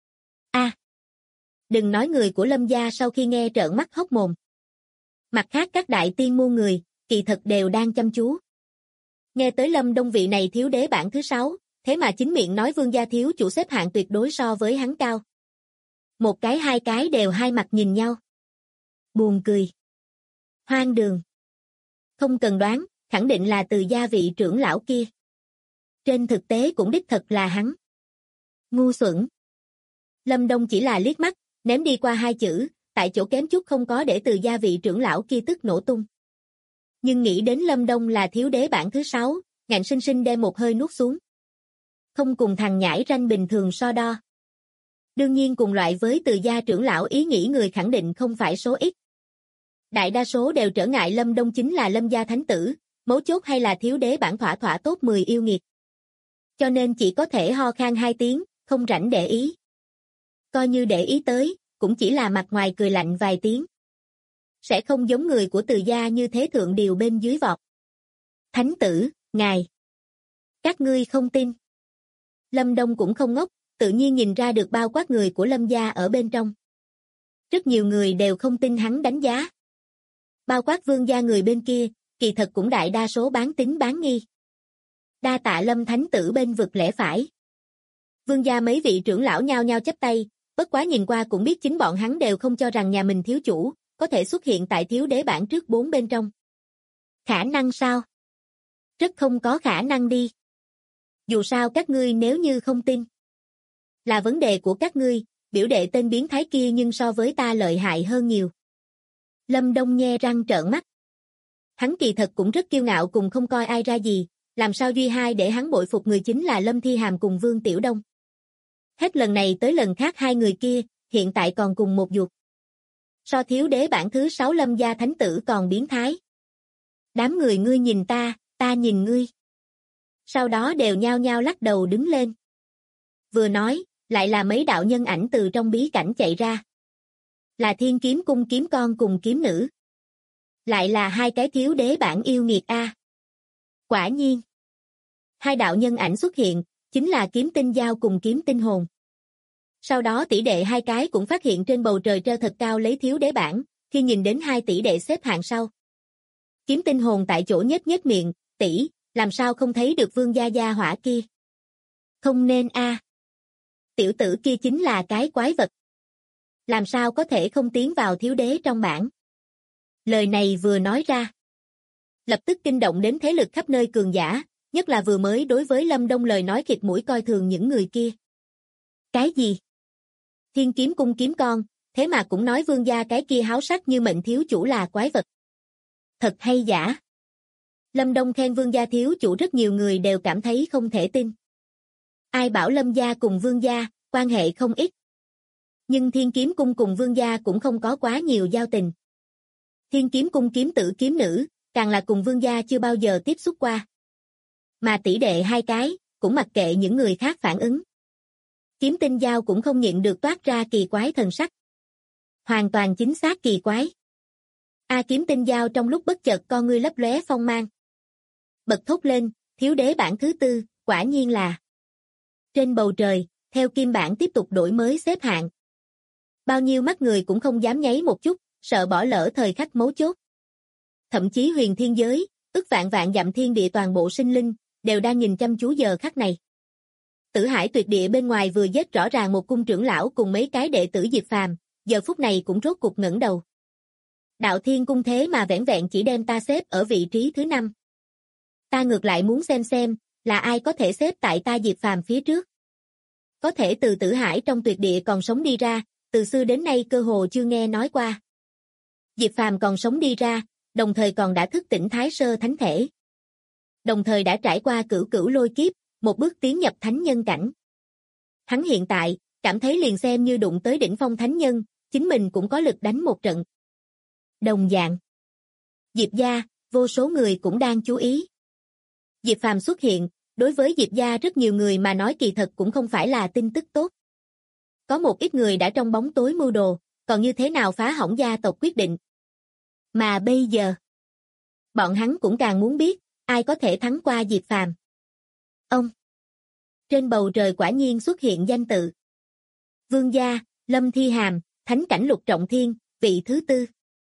A. Đừng nói người của Lâm gia sau khi nghe trợn mắt hốc mồm. Mặt khác các đại tiên môn người, kỳ thật đều đang chăm chú. Nghe tới Lâm Đông vị này thiếu đế bản thứ 6, thế mà chính miệng nói vương gia thiếu chủ xếp hạng tuyệt đối so với hắn cao. Một cái hai cái đều hai mặt nhìn nhau. Buồn cười. Hoang đường. Không cần đoán, khẳng định là Từ gia vị trưởng lão kia. Trên thực tế cũng đích thật là hắn. Ngu xuẩn. Lâm Đông chỉ là liếc mắt, ném đi qua hai chữ, tại chỗ kém chút không có để Từ gia vị trưởng lão kia tức nổ tung. Nhưng nghĩ đến Lâm Đông là thiếu đế bản thứ 6, ngạnh sinh sinh đem một hơi nuốt xuống. Không cùng thằng nhãi ranh bình thường so đo. Đương nhiên cùng loại với Từ gia trưởng lão ý nghĩ người khẳng định không phải số ít. Đại đa số đều trở ngại Lâm Đông chính là Lâm gia thánh tử, mấu chốt hay là thiếu đế bản thỏa top 10 yêu nghiệt. Cho nên chỉ có thể ho khan 2 tiếng, không rảnh để ý. Coi như để ý tới, cũng chỉ là mặt ngoài cười lạnh vài tiếng. Sẽ không giống người của Từ gia như thế thượng điều bên dưới vọt. Thánh tử, ngài. Các ngươi không tin. Lâm Đông cũng không ngốc, tự nhiên nhìn ra được bao quát người của Lâm gia ở bên trong. Rất nhiều người đều không tin hắn đánh giá. Bao quát vương gia người bên kia, kỳ thật cũng đại đa số bán tín bán nghi. Đa tạ Lâm thánh tử bên vực lẽ phải. Vương gia mấy vị trưởng lão nhao nhao chắp tay, bất quá nhìn qua cũng biết chính bọn hắn đều không cho rằng nhà mình thiếu chủ, có thể xuất hiện tại thiếu đế bản trước 4 bên trong. Khả năng sao? Rất không có khả năng đi. Dù sao các ngươi nếu như không tin. Là vấn đề của các ngươi, biểu đệ tên biến thái kia nhưng so với ta lợi hại hơn nhiều. Lâm Đông nhe răng trợn mắt. Hắn kỳ thật cũng rất kiêu ngạo cùng không coi ai ra gì, làm sao duy hai để hắn bội phục người chính là Lâm Thi Hàm cùng Vương Tiểu Đông. Hết lần này tới lần khác hai người kia, hiện tại còn cùng một ruột. So thiếu đế bản thứ 6 Lâm gia thánh tử còn biến thái. Đám người ngươi nhìn ta nhìn ngươi. Sau đó đều nhao nhao lắc đầu đứng lên. Vừa nói, lại là mấy đạo nhân ảnh từ trong bí cảnh chạy ra. Là Thiên Kiếm Cung kiếm con cùng kiếm nữ. Lại là hai cái thiếu đế bản yêu nghiệt a. Quả nhiên. Hai đạo nhân ảnh xuất hiện, chính là Kiếm Tinh Giao cùng Kiếm Tinh Hồn. Sau đó tỷ đệ hai cái cũng phát hiện trên bầu trời treo thật cao lấy thiếu đế bản, khi nhìn đến hai tỷ đệ xếp hạng sau. Kiếm Tinh Hồn tại chỗ nhếch miệng, tỷ, làm sao không thấy được vương gia hỏa kia? Không nên a. Tiểu tử kia chính là cái quái vật. Làm sao có thể không tiến vào thiếu đế trong bảng? Lời này vừa nói ra. Lập tức kinh động đến thế lực khắp nơi cường giả, nhất là vừa mới đối với Lâm Đông lời nói khịt mũi coi thường những người kia. Cái gì? Thiên Kiếm Cung kiếm con, thế mà cũng nói vương gia cái kia háo sắc như mệnh thiếu chủ là quái vật. Thật hay giả? Lâm Đông khen Vương gia thiếu chủ rất nhiều người đều cảm thấy không thể tin. Ai bảo Lâm gia cùng Vương gia, quan hệ không ít. Nhưng Thiên Kiếm Cung cùng Vương gia cũng không có quá nhiều giao tình. Thiên Kiếm Cung kiếm tử kiếm nữ, càng là cùng Vương gia chưa bao giờ tiếp xúc qua. Mà tỷ đệ hai cái, cũng mặc kệ những người khác phản ứng. Kiếm Tinh Giao cũng không nhịn được toát ra kỳ quái thần sắc. Hoàn toàn chính xác kỳ quái. Kiếm Tinh Giao trong lúc bất chợt con ngươi lấp lóe phong mang. Bật thốt lên, thiếu đế bảng thứ tư, quả nhiên là. Trên bầu trời, theo kim bảng tiếp tục đổi mới xếp hạng. Bao nhiêu mắt người cũng không dám nháy một chút, sợ bỏ lỡ thời khắc mấu chốt. Thậm chí huyền thiên giới, ức vạn vạn dặm thiên địa toàn bộ sinh linh, đều đang nhìn chăm chú giờ khắc này. Tử Hải tuyệt địa bên ngoài vừa giết rõ ràng một cung trưởng lão cùng mấy cái đệ tử Diệp Phàm, giờ phút này cũng rốt cục ngẩng đầu. Đạo Thiên Cung thế mà vẻn vẹn chỉ đem ta xếp ở vị trí thứ 5. Ta ngược lại muốn xem, là ai có thể xếp tại ta Diệp Phàm phía trước. Có thể từ Tử Hải trong tuyệt địa còn sống đi ra, từ xưa đến nay cơ hồ chưa nghe nói qua. Diệp Phàm còn sống đi ra, đồng thời còn đã thức tỉnh Thái Sơ Thánh Thể. Đồng thời đã trải qua cửu cửu lôi kiếp, một bước tiến nhập thánh nhân cảnh. Hắn hiện tại, cảm thấy liền xem như đụng tới đỉnh phong thánh nhân, chính mình cũng có lực đánh một trận. Đồng dạng. Diệp gia, vô số người cũng đang chú ý. Diệp Phàm xuất hiện, đối với Diệp gia rất nhiều người mà nói kỳ thật cũng không phải là tin tức tốt. Có một ít người đã trong bóng tối mưu đồ, còn như thế nào phá hỏng gia tộc quyết định. Mà bây giờ, bọn hắn cũng càng muốn biết, ai có thể thắng qua Diệp Phàm. Ông. Trên bầu trời quả nhiên xuất hiện danh tự. Vương gia, Lâm Thi Hàm, thánh cảnh lục trọng thiên, vị thứ tư.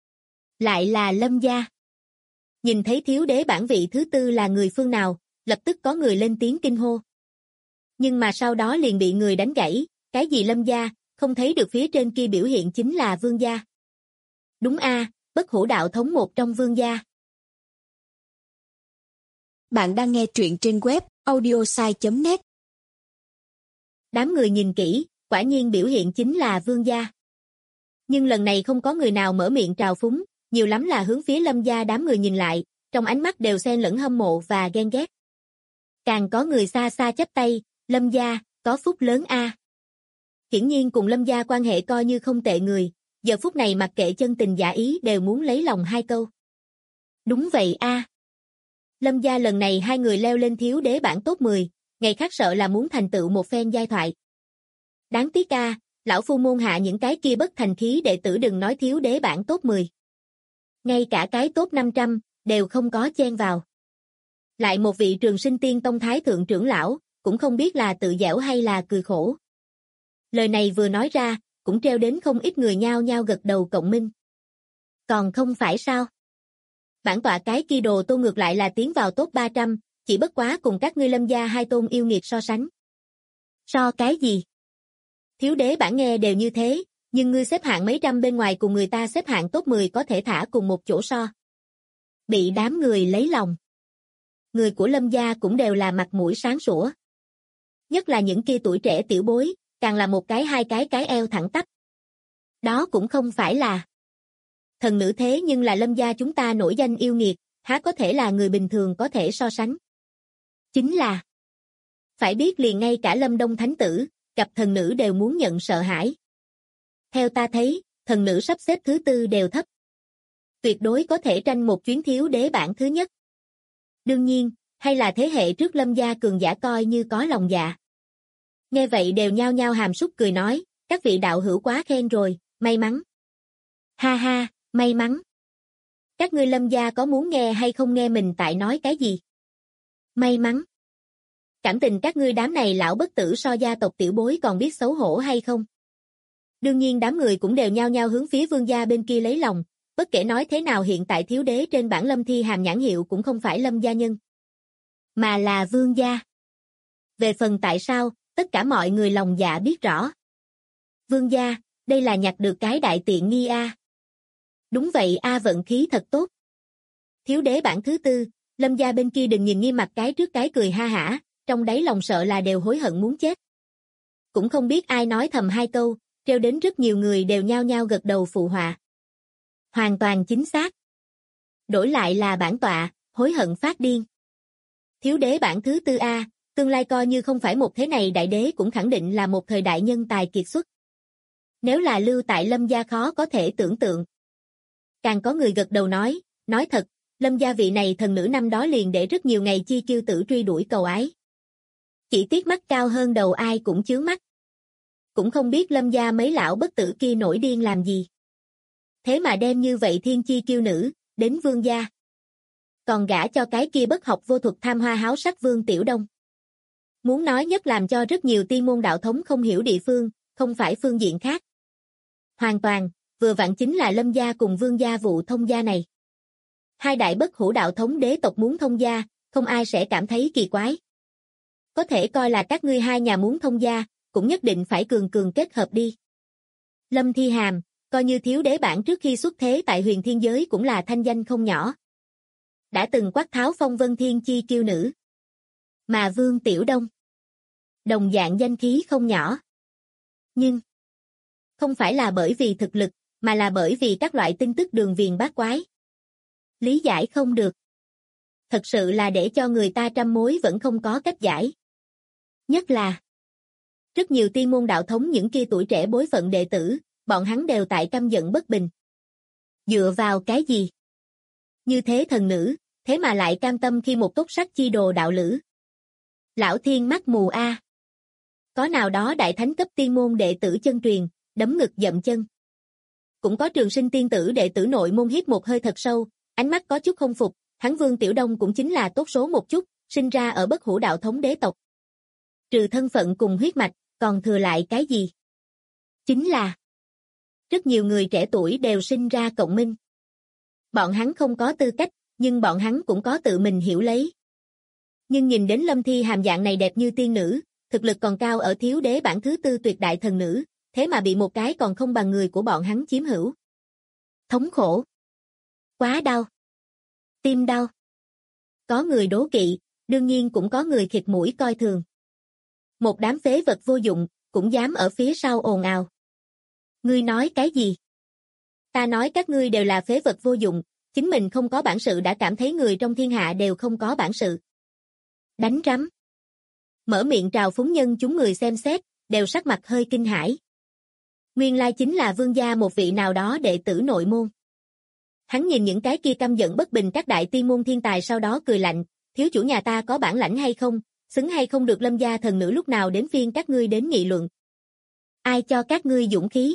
Lại là Lâm gia. Nhìn thấy thiếu đế bảng vị thứ tư là người phương nào, lập tức có người lên tiếng kinh hô. Nhưng mà sau đó liền bị người đánh gãy, cái gì Lâm gia, không thấy được phía trên kia biểu hiện chính là Vương gia. Đúng bất hủ đạo thống một trong Vương gia. Bạn đang nghe truyện trên web audiosai.net. Đám người nhìn kỹ, quả nhiên biểu hiện chính là Vương gia. Nhưng lần này không có người nào mở miệng trào phúng, nhiều lắm là hướng phía Lâm gia đám người nhìn lại, trong ánh mắt đều xen lẫn hâm mộ và ghen ghét. Càng có người xa xa chắp tay, Lâm gia, có phúc lớn Hiển nhiên cùng Lâm gia quan hệ coi như không tệ người, giờ phút này mặc kệ chân tình giả ý đều muốn lấy lòng hai câu. Đúng vậy Lâm gia lần này hai người leo lên thiếu đế bảng top 10, ngày khác sợ là muốn thành tựu một phen giai thoại. Đáng tiếc lão phu môn hạ những cái kia bất thành khí đệ tử đừng nói thiếu đế bảng top 10. Ngay cả cái top 500, đều không có chen vào. Lại một vị Trường Sinh Tiên Tông thái thượng trưởng lão, cũng không biết là tự giễu hay là cười khổ. Lời này vừa nói ra, cũng treo đến không ít người nhao nhao gật đầu cộng minh. Còn không phải sao? Bản tọa cái kia đồ tô ngược lại là tiến vào top 300, chỉ bất quá cùng các ngươi Lâm gia hai tôn yêu nghiệt so sánh. So cái gì? Thiếu đế bản nghe đều như thế, nhưng ngươi xếp hạng mấy trăm bên ngoài cùng người ta xếp hạng top 10 có thể thả cùng một chỗ so. Bị đám người lấy lòng. Người của Lâm gia cũng đều là mặt mũi sáng sủa. Nhất là những kia tuổi trẻ tiểu bối, càng là một cái hai cái eo thẳng tắp. Đó cũng không phải là thần nữ thế nhưng là Lâm gia chúng ta nổi danh yêu nghiệt, há có thể là người bình thường có thể so sánh. Chính là phải biết liền ngay cả Lâm Đông Thánh Tử, gặp thần nữ đều muốn nhận sợ hãi. Theo ta thấy, thần nữ sắp xếp thứ tư đều thấp. Tuyệt đối có thể tranh một chuyến thiếu đế bảng thứ nhất. Đương nhiên, hay là thế hệ trước Lâm gia cường giả coi như có lòng dạ. Nghe vậy đều nhao nhao hàm súc cười nói, các vị đạo hữu quá khen rồi, may mắn. Ha ha, may mắn. Các ngươi Lâm gia có muốn nghe hay không nghe mình tại nói cái gì? May mắn. Cảm tình các ngươi đám này lão bất tử so gia tộc tiểu bối còn biết xấu hổ hay không? Đương nhiên đám người cũng đều nhao nhao hướng phía Vương gia bên kia lấy lòng, bất kể nói thế nào hiện tại thiếu đế trên bảng Lâm Thi Hàm nhãn hiệu cũng không phải Lâm gia nhân, mà là Vương gia. Về phần tại sao, tất cả mọi người lòng dạ biết rõ. Vương gia, đây là nhặt được cái đại tiện nghi Đúng vậy vận khí thật tốt. Thiếu đế bảng thứ tư, Lâm gia bên kia đừng nhìn Nghiêm mặt cái trước cái cười ha hả, trong đáy lòng sợ là đều hối hận muốn chết. Cũng không biết ai nói thầm hai câu, treo đến rất nhiều người đều nhao nhao gật đầu phụ họa. Hoàn toàn chính xác. Đổi lại là bản tọa, hối hận phát điên. Thiếu đế bản thứ tư A, tương lai coi như không phải một thế này đại đế cũng khẳng định là một thời đại nhân tài kiệt xuất. Nếu là lưu tại Lâm gia khó có thể tưởng tượng. Càng có người gật đầu nói thật, Lâm gia vị này thần nữ năm đó liền để rất nhiều ngày chi kiêu tử truy đuổi cầu ái. Chỉ tiếc mắt cao hơn đầu ai cũng chướng mắt. Cũng không biết Lâm gia mấy lão bất tử kia nổi điên làm gì. Thế mà đem như vậy thiên chi kiêu nữ, đến vương gia. Còn gả cho cái kia bất học vô thuật tham hoa háo sắc Vương Tiểu Đông. Muốn nói nhất làm cho rất nhiều tiên môn đạo thống không hiểu địa phương, không phải phương diện khác. Hoàn toàn, vừa vặn chính là Lâm gia cùng Vương gia vụ thông gia này. Hai đại bất hủ đạo thống đế tộc muốn thông gia, không ai sẽ cảm thấy kỳ quái. Có thể coi là các ngươi hai nhà muốn thông gia, cũng nhất định phải cường kết hợp đi. Lâm Thi Hàm, coi như thiếu đế bản trước khi xuất thế tại huyền thiên giới cũng là thanh danh không nhỏ. Đã từng quát tháo phong vân thiên chi kiêu nữ. Mà Vương Tiểu Đông, đồng dạng danh khí không nhỏ. Nhưng, không phải là bởi vì thực lực, mà là bởi vì các loại tin tức đường viền bát quái. Lý giải không được. Thật sự là để cho người ta trăm mối vẫn không có cách giải. Nhất là, rất nhiều tiên môn đạo thống những kia tuổi trẻ bối phận đệ tử, bọn hắn đều tại căm giận bất bình. Dựa vào cái gì? Như thế thần nữ, thế mà lại cam tâm khi một tốt sắc chi đồ đạo lữ. Lão thiên mắt mù a. Có nào đó đại thánh cấp tiên môn đệ tử chân truyền, đấm ngực dậm chân. Cũng có trường sinh tiên tử đệ tử nội môn hít một hơi thật sâu, ánh mắt có chút không phục, hắn Vương Tiểu Đông cũng chính là tốt số một chút, sinh ra ở bất hủ đạo thống đế tộc. Trừ thân phận cùng huyết mạch, còn thừa lại cái gì? Chính là rất nhiều người trẻ tuổi đều sinh ra cộng minh. Bọn hắn không có tư cách, nhưng bọn hắn cũng có tự mình hiểu lấy. Nhưng nhìn đến Lâm Thi Hàm dạng này đẹp như tiên nữ, thực lực còn cao ở thiếu đế bản thứ tư tuyệt đại thần nữ, thế mà bị một cái còn không bằng người của bọn hắn chiếm hữu. Thống khổ. Quá đau. Tim đau. Có người đố kỵ, đương nhiên cũng có người khịt mũi coi thường. Một đám phế vật vô dụng, cũng dám ở phía sau ồn ào. Ngươi nói cái gì? Ta nói các ngươi đều là phế vật vô dụng, chính mình không có bản sự đã cảm thấy người trong thiên hạ đều không có bản sự. Đánh rắm. Mở miệng trào phúng nhân chúng người xem xét, đều sắc mặt hơi kinh hãi. Nguyên lai chính là vương gia một vị nào đó đệ tử nội môn. Hắn nhìn những cái kia căm giận bất bình các đại tiên môn thiên tài sau đó cười lạnh, thiếu chủ nhà ta có bản lãnh hay không, xứng hay không được Lâm gia thần nữ lúc nào đến phiên các ngươi đến nghị luận. Ai cho các ngươi dũng khí?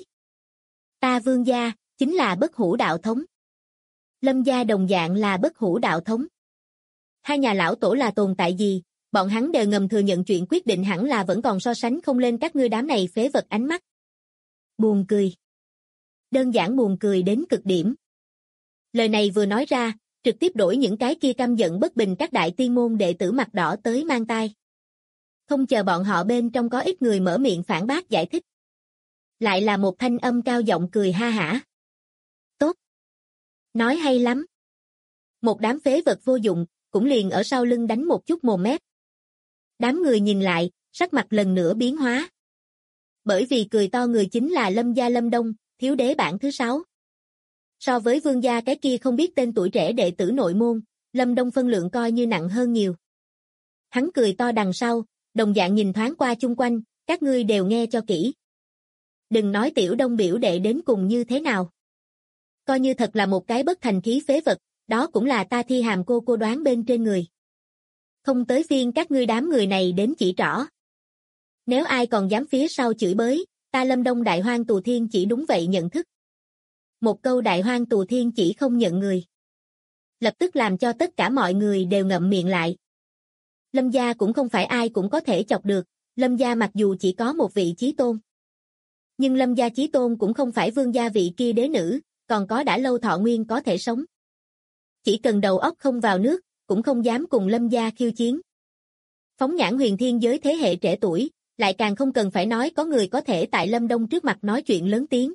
Ta vương gia, chính là bất hủ đạo thống. Lâm gia đồng dạng là bất hủ đạo thống. Hai nhà lão tổ là tồn tại gì, bọn hắn đều ngầm thừa nhận chuyện quyết định hẳn là vẫn còn so sánh không lên các ngươi đám này phế vật ánh mắt. Buồn cười. Đơn giản buồn cười đến cực điểm. Lời này vừa nói ra, trực tiếp đổi những cái kia căm giận bất bình các đại tiên môn đệ tử mặt đỏ tới mang tai. Không chờ bọn họ bên trong có ít người mở miệng phản bác giải thích. Lại là một thanh âm cao giọng cười ha hả. Tốt. Nói hay lắm. Một đám phế vật vô dụng, cũng liền ở sau lưng đánh một chút mồm mép. Đám người nhìn lại, sắc mặt lần nữa biến hóa. Bởi vì cười to người chính là Lâm gia Lâm Đông, thiếu đế bản thứ 6. So với vương gia cái kia không biết tên tuổi trẻ đệ tử nội môn, Lâm Đông phân lượng coi như nặng hơn nhiều. Hắn cười to đằng sau, đồng dạng nhìn thoáng qua chung quanh, các ngươi đều nghe cho kỹ. Đừng nói Tiểu Đông biểu đệ đến cùng như thế nào. Coi như thật là một cái bất thành khí phế vật, đó cũng là ta Thi Hàm cô đoán bên trên người. Không tới phiên các ngươi đám người này đến chỉ trỏ. Nếu ai còn dám phía sau chửi bới, ta Lâm Đông Đại Hoang Tù Thiên chỉ đúng vậy nhận thức. Một câu Đại Hoang Tù Thiên chỉ không nhận người. Lập tức làm cho tất cả mọi người đều ngậm miệng lại. Lâm gia cũng không phải ai cũng có thể chọc được, Lâm gia mặc dù chỉ có một vị chí tôn. Nhưng Lâm gia chí tôn cũng không phải vương gia vị kia đế nữ, còn có đã lâu thọ nguyên có thể sống. Chỉ cần đầu óc không vào nước, cũng không dám cùng Lâm gia khiêu chiến. Phóng nhãn huyền thiên giới thế hệ trẻ tuổi, lại càng không cần phải nói có người có thể tại Lâm Đông trước mặt nói chuyện lớn tiếng.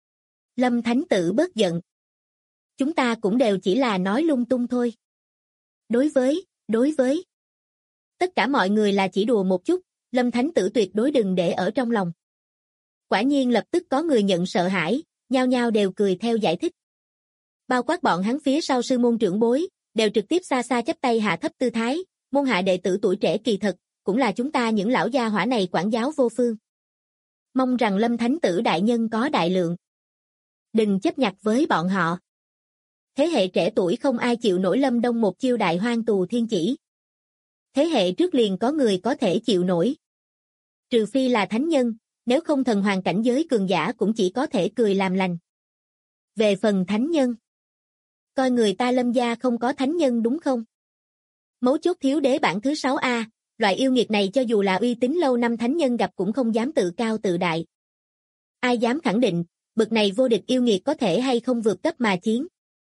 Lâm Thánh Tử bớt giận. Chúng ta cũng đều chỉ là nói lung tung thôi. Đối với tất cả mọi người là chỉ đùa một chút, Lâm Thánh Tử tuyệt đối đừng để ở trong lòng. Quả nhiên lập tức có người nhận sợ hãi, nhao nhao đều cười theo giải thích. Bao quát bọn hắn phía sau sư môn trưởng bối, đều trực tiếp xa xa chắp tay hạ thấp tư thái, môn hạ đệ tử tuổi trẻ kỳ thật, cũng là chúng ta những lão gia hỏa này quản giáo vô phương. Mong rằng Lâm Thánh Tử đại nhân có đại lượng. Đừng chấp nhặt với bọn họ. Thế hệ trẻ tuổi không ai chịu nổi Lâm Đông một chiêu đại hoang tù thiên chỉ. Thế hệ trước liền có người có thể chịu nổi. Trừ phi là thánh nhân, nếu không thần hoàng cảnh giới cường giả cũng chỉ có thể cười làm lành. Về phần thánh nhân, coi người ta Lâm gia không có thánh nhân đúng không? Mấu chốt thiếu đế bản thứ 6A, loại yêu nghiệt này cho dù là uy tín lâu năm thánh nhân gặp cũng không dám tự cao tự đại. Ai dám khẳng định, bực này vô địch yêu nghiệt có thể hay không vượt cấp mà chiến?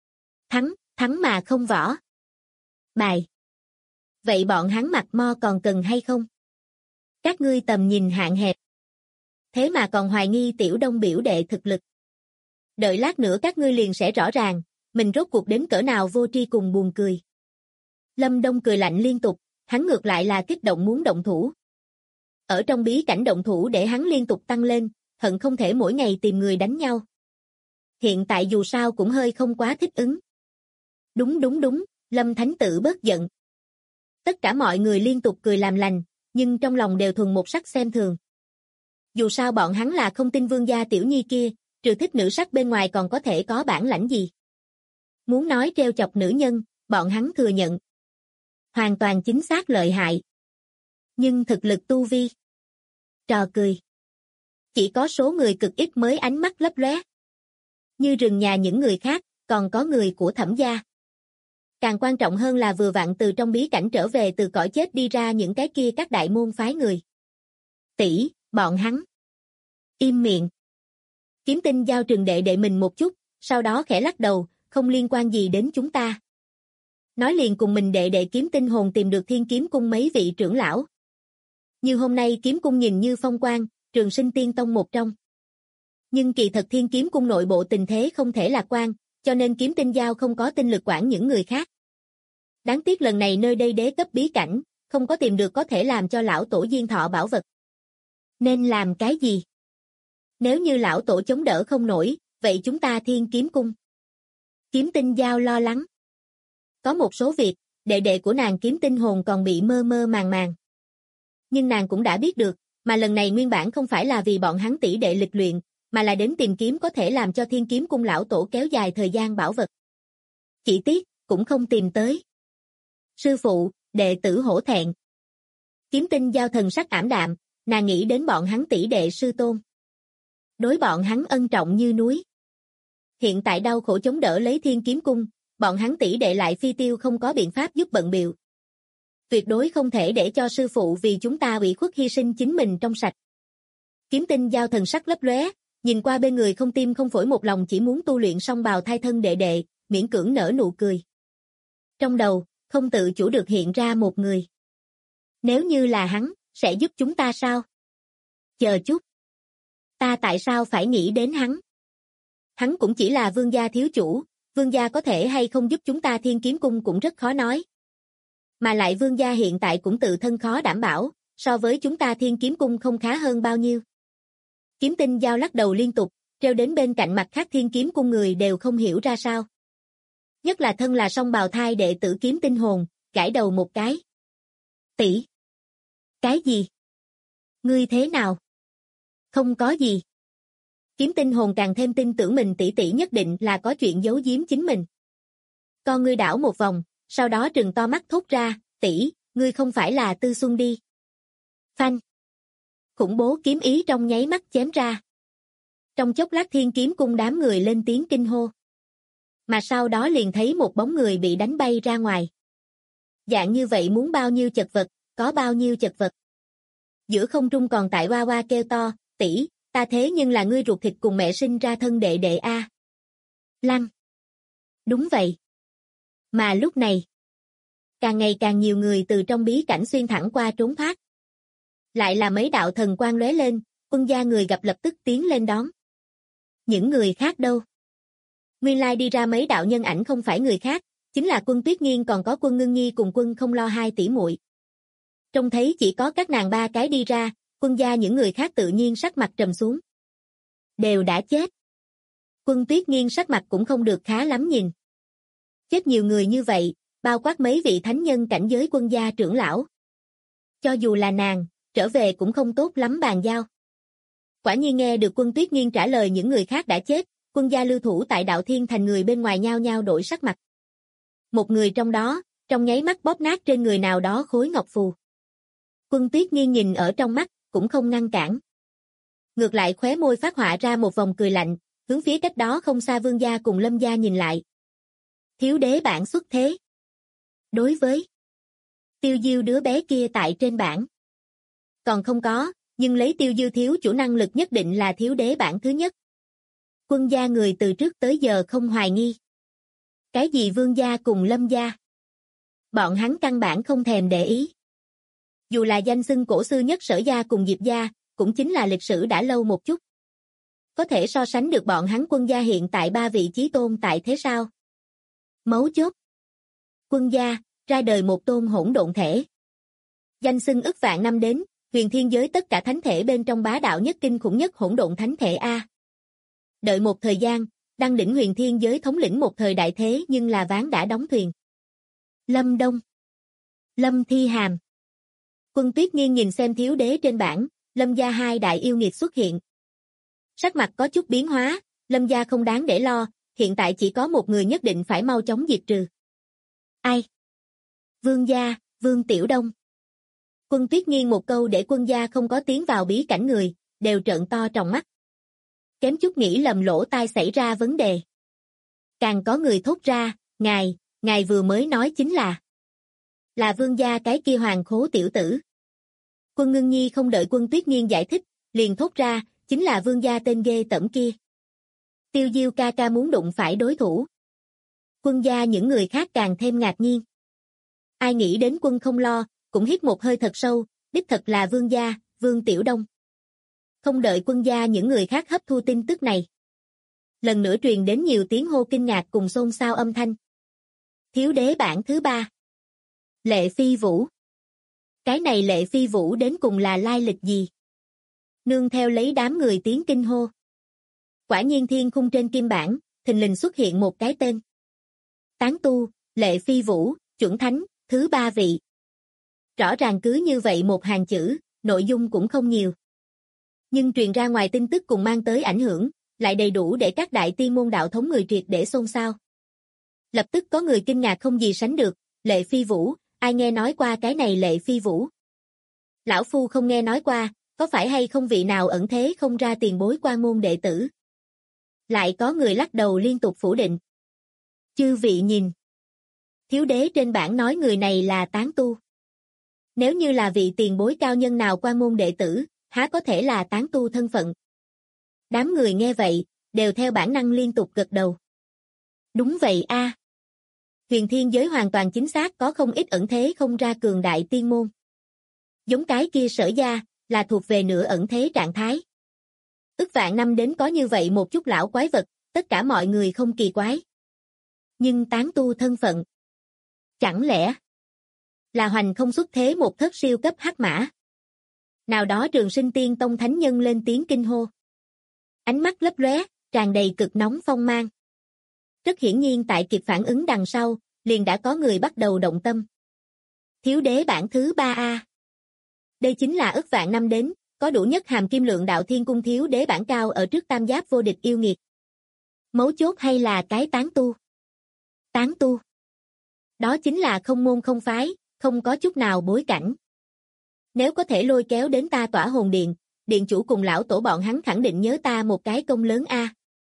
Thắng mà không võ. Bài. Vậy bọn hắn mặt mo còn cần hay không? Các ngươi tầm nhìn hạn hẹp. Thế mà còn hoài nghi Tiểu Đông biểu đệ thực lực. Đợi lát nữa các ngươi liền sẽ rõ ràng, mình rốt cuộc đến cỡ nào vô tri cùng buồn cười. Lâm Đông cười lạnh liên tục, hắn ngược lại là kích động muốn động thủ. Ở trong bí cảnh động thủ để hắn liên tục tăng lên, hận không thể mỗi ngày tìm người đánh nhau. Hiện tại dù sao cũng hơi không quá thích ứng. Đúng, Lâm Thánh Tử bớt giận. Tất cả mọi người liên tục cười làm lành, nhưng trong lòng đều thuần một sắc xem thường. Dù sao bọn hắn là không tin Vương gia tiểu nhi kia, trừ thích nữ sắc bên ngoài còn có thể có bản lãnh gì. Muốn nói trêu chọc nữ nhân, bọn hắn thừa nhận. Hoàn toàn chính xác lợi hại. Nhưng thực lực tu vi. Trò cười. Chỉ có số người cực ít mới ánh mắt lấp lóe. Như rừng nhà những người khác, còn có người của Thẩm gia. Càng quan trọng hơn là vừa vặn từ trong bí cảnh trở về từ cõi chết đi ra những cái kia các đại môn phái người. Tỷ, bọn hắn. Im miệng. Kiếm Tinh giao Trường đệ đệ mình một chút, sau đó khẽ lắc đầu, không liên quan gì đến chúng ta. Nói liền cùng mình đệ đệ Kiếm Tinh hồn tìm được Thiên Kiếm Cung mấy vị trưởng lão. Như hôm nay Kiếm Cung nhìn như phong quang, Trường Sinh Tiên Tông một trong. Nhưng kỳ thật Thiên Kiếm Cung nội bộ tình thế không thể lạc quan, cho nên Kiếm Tinh giao không có tinh lực quản những người khác. Đáng tiếc lần này nơi đây đế cấp bí cảnh, không có tìm được có thể làm cho lão tổ diên thọ bảo vật. Nên làm cái gì? Nếu như lão tổ chống đỡ không nổi, vậy chúng ta Thiên Kiếm Cung. Kiếm Tinh giao lo lắng. Có một số việc, đệ đệ của nàng Kiếm Tinh hồn còn bị mơ mơ màng màng. Nhưng nàng cũng đã biết được, mà lần này nguyên bản không phải là vì bọn hắn tỷ đệ lịch luyện, mà là đến tìm kiếm có thể làm cho Thiên Kiếm Cung lão tổ kéo dài thời gian bảo vật. Chỉ tiếc, cũng không tìm tới. Sư phụ, đệ tử hổ thẹn. Kiếm Tinh giao thần sắc ảm đạm, nàng nghĩ đến bọn hắn tỷ đệ sư tôn. Đối bọn hắn ân trọng như núi. Hiện tại đau khổ chống đỡ lấy Thiên Kiếm Cung, bọn hắn tỷ đệ lại phi tiêu không có biện pháp giúp bận bịu. Tuyệt đối không thể để cho sư phụ vì chúng ta ủy khuất hy sinh chính mình trong sạch. Kiếm Tinh giao thần sắc lấp lóe, nhìn qua bên người không tim không phổi một lòng chỉ muốn tu luyện song bào thai thân đệ đệ, miễn cưỡng nở nụ cười. Trong đầu, không tự chủ được hiện ra một người. Nếu như là hắn, sẽ giúp chúng ta sao? Chờ chút. Ta tại sao phải nghĩ đến hắn? Hắn cũng chỉ là vương gia thiếu chủ, vương gia có thể hay không giúp chúng ta Thiên Kiếm Cung cũng rất khó nói. Mà lại vương gia hiện tại cũng tự thân khó đảm bảo, so với chúng ta Thiên Kiếm Cung không khá hơn bao nhiêu. Kiếm Tinh giao lắc đầu liên tục, treo đến bên cạnh mặt khác Thiên Kiếm Cung người đều không hiểu ra sao. Nhất là thân là song bào thai đệ tử Kiếm Tinh hồn, gãi đầu một cái. Tỷ. Cái gì? Ngươi thế nào? Không có gì. Kiếm Tinh hồn càng thêm tin tưởng mình tỷ tỷ nhất định là có chuyện giấu giếm chính mình. Con ngươi đảo một vòng, sau đó trừng to mắt thốt ra, tỷ, ngươi không phải là Tư Xuân đi. Phanh. Khủng bố kiếm ý trong nháy mắt chém ra. Trong chốc lát Thiên Kiếm Cung đám người lên tiếng kinh hô. Mà sau đó liền thấy một bóng người bị đánh bay ra ngoài. Dạng như vậy muốn bao nhiêu chật vật, có bao nhiêu chật vật. Giữa không trung còn tại oa oa kêu to, tỷ, ta thế nhưng là ngươi ruột thịt cùng mẹ sinh ra thân đệ đệ a. Lăng. Đúng vậy. Mà lúc này, càng ngày càng nhiều người từ trong bí cảnh xuyên thẳng qua trốn thoát. Lại là mấy đạo thần quang lóe lên, quân gia người gặp lập tức tiến lên đón. Những người khác đâu? Nguyên lai đi ra mấy đạo nhân ảnh không phải người khác, chính là Quân Tuyết Nghiên còn có Quân Ngưng Nhi cùng Quân Không Lo hai tỷ muội. Trông thấy chỉ có các nàng ba cái đi ra, quân gia những người khác tự nhiên sắc mặt trầm xuống. Đều đã chết. Quân Tuyết Nghiên sắc mặt cũng không được khá lắm nhìn. Chết nhiều người như vậy, bao quát mấy vị thánh nhân cảnh giới quân gia trưởng lão. Cho dù là nàng, trở về cũng không tốt lắm bàn giao. Quả nhiên nghe được Quân Tuyết Nghiên trả lời những người khác đã chết, quân gia lưu thủ tại Đạo Thiên Thành người bên ngoài nhao nhao đổi sắc mặt. Một người trong đó, trong nháy mắt bóp nát trên người nào đó khối ngọc phù. Quân Tuyết Nghiên nhìn ở trong mắt, cũng không ngăn cản. Ngược lại khóe môi phát họa ra một vòng cười lạnh, hướng phía cách đó không xa Vương gia cùng Lâm gia nhìn lại. Thiếu đế bản xuất thế. Đối với Tiêu Diêu đứa bé kia tại trên bảng. Còn không có, nhưng lấy Tiêu Diêu thiếu chủ năng lực nhất định là thiếu đế bản thứ nhất. Quân gia người từ trước tới giờ không hoài nghi. Cái gì Vương gia cùng Lâm gia? Bọn hắn căn bản không thèm để ý. Dù là danh xưng cổ xưa nhất Sở gia cùng Diệp gia, cũng chính là lịch sử đã lâu một chút. Có thể so sánh được bọn hắn Quân gia hiện tại 3 vị chí tôn tại thế sao? Mấu chốt. Quân gia, ra đời một tôn hỗn độn thể. Danh xưng ức vạn năm đến, huyền thiên giới tất cả thánh thể bên trong bá đạo nhất kinh khủng nhất hỗn độn thánh thể A. Đợi một thời gian, đăng đỉnh huyền thiên giới thống lĩnh một thời đại thế nhưng là ván đã đóng thuyền. Lâm Đông. Lâm Thi Hàm. Quân Tuyết Nghiên nhìn xem thiếu đế trên bảng, Lâm gia hai đại yêu nghiệt xuất hiện. Sắc mặt có chút biến hóa, Lâm gia không đáng để lo, hiện tại chỉ có một người nhất định phải mau chóng diệt trừ. Ai? Vương gia, Vương Tiểu Đông. Quân Tuyết Nghiên một câu để quân gia không có tiến vào bí cảnh người, đều trợn to tròng mắt. Kém chút nghĩ lầm lỗ tai xảy ra vấn đề. Càng có người thốt ra, ngài vừa mới nói chính là Vương gia cái kia hoàng khố tiểu tử. Quân Ngưng Nhi không đợi Quân Tuyết Nghiên giải thích, liền thốt ra, chính là Vương gia tên ghê tởm kia. Tiêu Diêu ca ca muốn đụng phải đối thủ. Quân gia những người khác càng thêm ngạc nhiên. Ai nghĩ đến Quân không lo, cũng hít một hơi thật sâu, đích thật là Vương gia, Vương Tiểu Đông. Không đợi quân gia những người khác hấp thu tin tức này. Lần nữa truyền đến nhiều tiếng hô kinh ngạc cùng xôn xao âm thanh. Thiếu đế bản thứ 3. Lệ Phi Vũ. Cái này Lệ Phi Vũ đến cùng là lai lịch gì? Nương theo lấy đám người tiếng kinh hô. Quả nhiên thiên khung trên kim bản, thình lình xuất hiện một cái tên. Tán tu, Lệ Phi Vũ, chuẩn thánh, thứ 3 vị. Rõ ràng cứ như vậy một hàng chữ, nội dung cũng không nhiều. Nhưng truyền ra ngoài tin tức cùng mang tới ảnh hưởng, lại đầy đủ để các đại tiên môn đạo thống người triệt để xôn xao. Lập tức có người kinh ngạc không gì sánh được, Lệ Phi Vũ, ai nghe nói qua cái này Lệ Phi Vũ? Lão Phu không nghe nói qua, có phải hay không vị nào ẩn thế không ra tiền bối quan môn đệ tử? Lại có người lắc đầu liên tục phủ định. Chư vị nhìn. Thiếu đế trên bảng nói người này là tán tu. Nếu như là vị tiền bối cao nhân nào quan môn đệ tử, há có thể là tán tu thân phận. Đám người nghe vậy, đều theo bản năng liên tục gật đầu. Đúng vậy a. Huyền thiên giới hoàn toàn chính xác có không ít ẩn thế không ra cường đại tiên môn. Giống cái kia Sở gia, là thuộc về nửa ẩn thế trạng thái. Ức vạn năm đến có như vậy một chút lão quái vật, tất cả mọi người không kỳ quái. Nhưng tán tu thân phận. Chẳng lẽ là hoành không xuất thế một thất siêu cấp hắc mã? Nào đó Trường Sinh Tiên Tông thánh nhân lên tiếng kinh hô. Ánh mắt lấp lóe, tràn đầy cực nóng phong mang. Rất hiển nhiên tại kịp phản ứng đằng sau, liền đã có người bắt đầu động tâm. Thiếu đế bản thứ 3A. Đây chính là ức vạn năm đến, có đủ nhất hàm kim lượng đạo thiên cung thiếu đế bản cao ở trước tam giáp vô địch yêu nghiệt. Mấu chốt hay là cái tán tu? Tán tu. Đó chính là không môn không phái, không có chút nào bối cảnh. Nếu có thể lôi kéo đến ta Tỏa Hồn Điện, điện chủ cùng lão tổ bọn hắn khẳng định nhớ ta một cái công lớn a.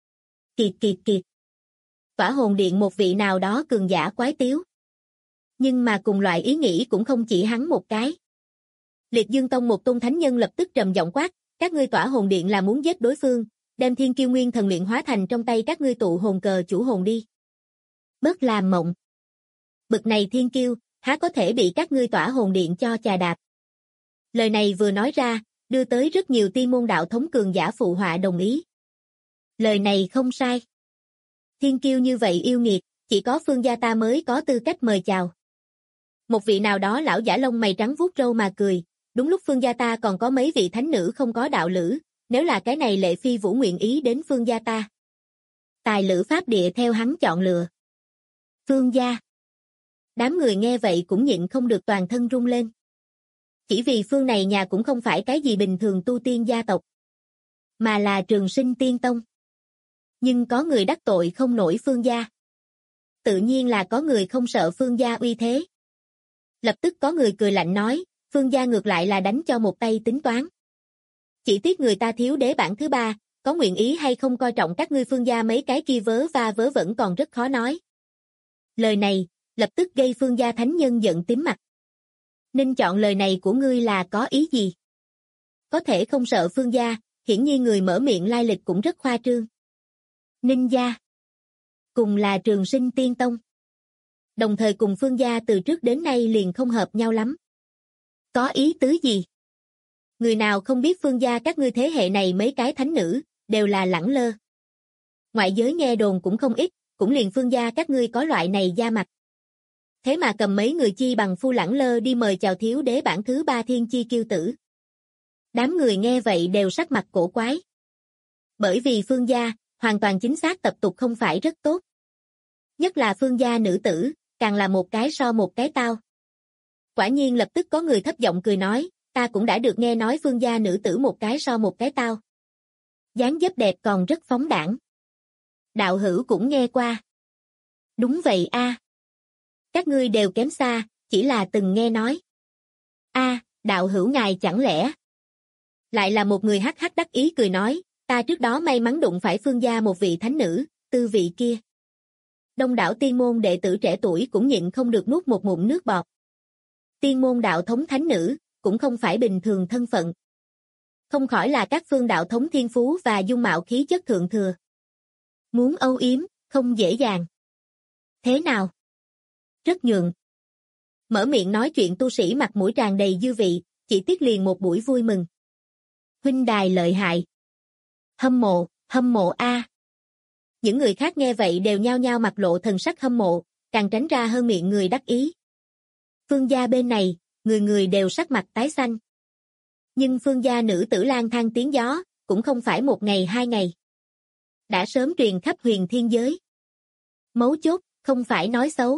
Kiệt. Tỏa Hồn Điện một vị nào đó cường giả quái tiếu. Nhưng mà cùng loại ý nghĩ cũng không chỉ hắn một cái. Liệt Dương Tông một tôn thánh nhân lập tức trầm giọng quát, các ngươi Tỏa Hồn Điện là muốn giết đối phương, đem Thiên Kiêu Nguyên Thần luyện hóa thành trong tay các ngươi tụ hồn cờ chủ hồn đi. Bớt làm mộng. Bực này Thiên Kiêu, há có thể bị các ngươi Tỏa Hồn Điện cho chà đạp. Lời này vừa nói ra, đưa tới rất nhiều tiên môn đạo thống cường giả phụ họa đồng ý. Lời này không sai. Thiên Kiêu như vậy yêu nghiệt, chỉ có Phương gia ta mới có tư cách mời chào. Một vị nào đó lão giả lông mày trắng vuốt râu mà cười, đúng lúc Phương gia ta còn có mấy vị thánh nữ không có đạo lữ, nếu là cái này Lệ Phi Vũ nguyện ý đến Phương gia ta. Tài lữ pháp địa theo hắn chọn lựa. Phương gia. Đám người nghe vậy cũng nhịn không được toàn thân run lên. Chỉ vì phương này nhà cũng không phải cái gì bình thường tu tiên gia tộc, mà là Trường Sinh Tiên Tông. Nhưng có người đắc tội không nổi Phương gia. Tự nhiên là có người không sợ Phương gia uy thế. Lập tức có người cười lạnh nói, Phương gia ngược lại là đánh cho một tay tính toán. Chỉ tiếc người ta thiếu đế bản thứ ba, có nguyện ý hay không coi trọng các ngươi Phương gia mấy cái kia vớ va vớ vẩn còn rất khó nói. Lời này, lập tức gây Phương gia thánh nhân giận tím mặt. Ninh chọn lời này của ngươi là có ý gì? Có thể không sợ Phương gia, hiển nhiên người mở miệng lai lịch cũng rất khoa trương. Ninh gia. Cùng là Trường Sinh Tiên Tông. Đồng thời cùng Phương gia từ trước đến nay liền không hợp nhau lắm. Có ý tứ gì? Người nào không biết Phương gia các ngươi thế hệ này mấy cái thánh nữ, đều là lẳng lơ. Ngoại giới nghe đồn cũng không ít, cũng liền Phương gia các ngươi có loại này da mặt. Thế mà cầm mấy người chi bằng phu lẳng lơ đi mời chào thiếu đế bản thứ ba thiên chi kiêu tử. Đám người nghe vậy đều sắc mặt cổ quái. Bởi vì Phương gia, hoàn toàn chính xác tập tục không phải rất tốt. Nhất là Phương gia nữ tử, càng là một cái so một cái tao. Quả nhiên lập tức có người thấp giọng cười nói, ta cũng đã được nghe nói Phương gia nữ tử một cái so một cái tao. Dáng dấp đẹp còn rất phóng đãng. Đạo hữu cũng nghe qua. Đúng vậy a. Các ngươi đều kém xa, chỉ là từng nghe nói. A, đạo hữu ngài chẳng lẽ. Lại là một người hắc hắc đắc ý cười nói, ta trước đó may mắn đụng phải Phương gia một vị thánh nữ, tư vị kia. Đông đảo tiên môn đệ tử trẻ tuổi cũng nhịn không được nuốt một ngụm nước bọt. Tiên môn đạo thống thánh nữ, cũng không phải bình thường thân phận. Không khỏi là các phương đạo thống thiên phú và dung mạo khí chất thượng thừa. Muốn âu yếm, không dễ dàng. Thế nào? Rất nhượng. Mở miệng nói chuyện tu sĩ mặt mũi tràn đầy dư vị, chỉ tiếc liền một buổi vui mừng. Huynh đài lợi hại. Hâm mộ a. Những người khác nghe vậy đều nhao nhao mặt lộ thần sắc hâm mộ, càng tránh ra hơn miệng người đắc ý. Phương gia bên này, người người đều sắc mặt tái xanh. Nhưng Phương gia nữ tử lang thang tiếng gió, cũng không phải một ngày hai ngày. Đã sớm truyền khắp huyền thiên giới. Mấu chốt, không phải nói xấu.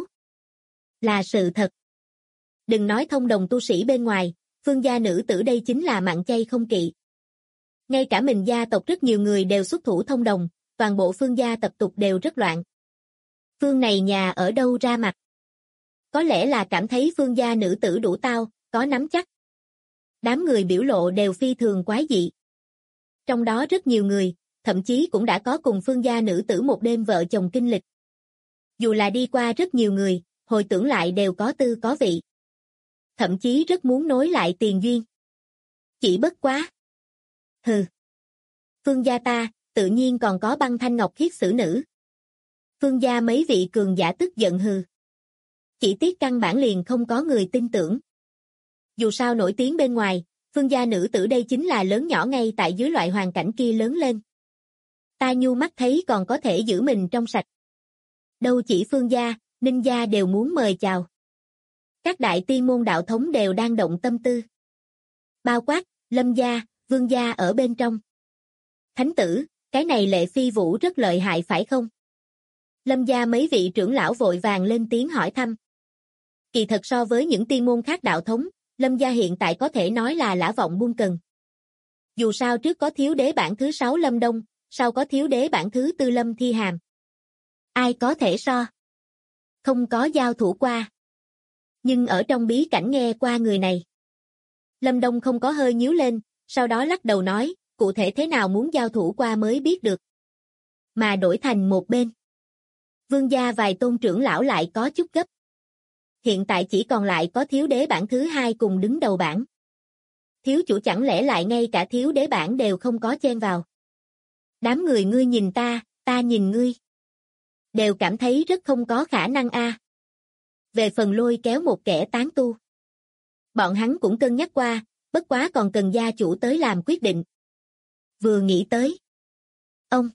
Là sự thật. Đừng nói thông đồng tu sĩ bên ngoài, Phương gia nữ tử đây chính là mặn chay không kỵ. Ngay cả mình gia tộc rất nhiều người đều xuất thủ thông đồng, toàn bộ Phương gia tập tục đều rất loạn. Phương này nhà ở đâu ra mặt? Có lẽ là cảm thấy Phương gia nữ tử đủ tao, có nắm chắc. Đám người biểu lộ đều phi thường quái dị. Trong đó rất nhiều người, thậm chí cũng đã có cùng Phương gia nữ tử một đêm vợ chồng kinh lịch. Dù là đi qua rất nhiều người, hồi tưởng lại đều có tư có vị. Thậm chí rất muốn nối lại tiền duyên. Chỉ bất quá. Hừ. Phương gia ta, tự nhiên còn có Băng Thanh Ngọc Khiết xử nữ. Phương gia mấy vị cường giả tức giận hừ. Chỉ tiếc căn bản liền không có người tin tưởng. Dù sao nổi tiếng bên ngoài, Phương gia nữ tử đây chính là lớn nhỏ ngay tại dưới loại hoàn cảnh kia lớn lên. Ta nhu mắt thấy còn có thể giữ mình trong sạch. Đâu chỉ Phương gia, Ninh gia đều muốn mời chào. Các đại tiên môn đạo thống đều đang động tâm tư. Bao quát, Lâm gia, Vương gia ở bên trong. Thánh tử, cái này Lệ Phi Vũ rất lợi hại phải không? Lâm gia mấy vị trưởng lão vội vàng lên tiếng hỏi thăm. Kỳ thật so với những tiên môn khác đạo thống, Lâm gia hiện tại có thể nói là lã vọng buông cần. Dù sao trước có thiếu đế bản thứ 6 Lâm Đông, sau có thiếu đế bản thứ 4 Lâm Thi Hàm. Ai có thể so? Không có giao thủ qua. Nhưng ở trong bí cảnh nghe qua người này. Lâm Đông không có hơi nhíu lên, sau đó lắc đầu nói, cụ thể thế nào muốn giao thủ qua mới biết được. Mà đổi thành một bên. Vương gia vài tôn trưởng lão lại có chút gấp. Hiện tại chỉ còn lại có thiếu đế bản thứ 2 cùng đứng đầu bảng. Thiếu chủ chẳng lẽ lại ngay cả thiếu đế bản đều không có chen vào. Đám người ngươi nhìn ta nhìn ngươi. Đều cảm thấy rất không có khả năng a. Về phần lôi kéo một kẻ tán tu. Bọn hắn cũng cân nhắc qua, bất quá còn cần gia chủ tới làm quyết định. Vừa nghĩ tới. Ông.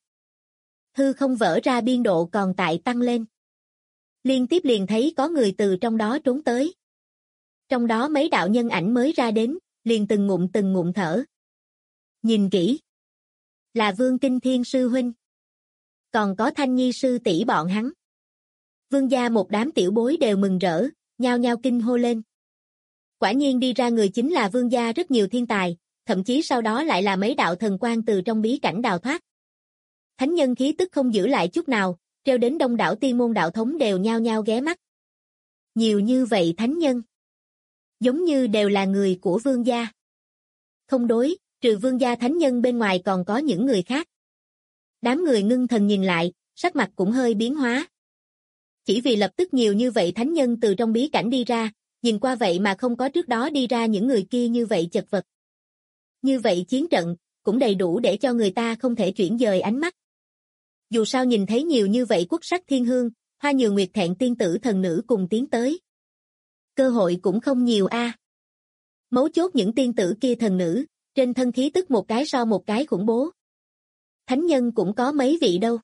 Hư không vỡ ra biên độ còn tại tăng lên. Liên tiếp liền thấy có người từ trong đó trốn tới. Trong đó mấy đạo nhân ảnh mới ra đến, liền từng ngụm thở. Nhìn kỹ. Là Vương Kinh Thiên sư huynh. Còn có Thanh Nhi sư tỷ bọn hắn. Vương gia một đám tiểu bối đều mừng rỡ, nhao nhao kinh hô lên. Quả nhiên đi ra người chính là vương gia rất nhiều thiên tài, thậm chí sau đó lại là mấy đạo thần quang từ trong bí cảnh đào thoát. Thánh nhân khí tức không giữ lại chút nào, treo đến đông đảo tiên môn đạo thống đều nhao nhao ghé mắt. Nhiều như vậy thánh nhân, giống như đều là người của vương gia. Không đối, trừ vương gia thánh nhân bên ngoài còn có những người khác. Đám người ngưng thần nhìn lại, sắc mặt cũng hơi biến hóa. Chỉ vì lập tức nhiều như vậy thánh nhân từ trong bí cảnh đi ra, nhìn qua vậy mà không có trước đó đi ra những người kia như vậy chật vật. Như vậy chiến trận, cũng đầy đủ để cho người ta không thể chuyển dời ánh mắt. Dù sao nhìn thấy nhiều như vậy quốc sắc thiên hương, Hoa Nhường Nguyệt Thẹn tiên tử thần nữ cùng tiến tới. Cơ hội cũng không nhiều a. Mấu chốt những tiên tử kia thần nữ, trên thân khí tức một cái so một cái khủng bố. Thánh nhân cũng có mấy vị đâu.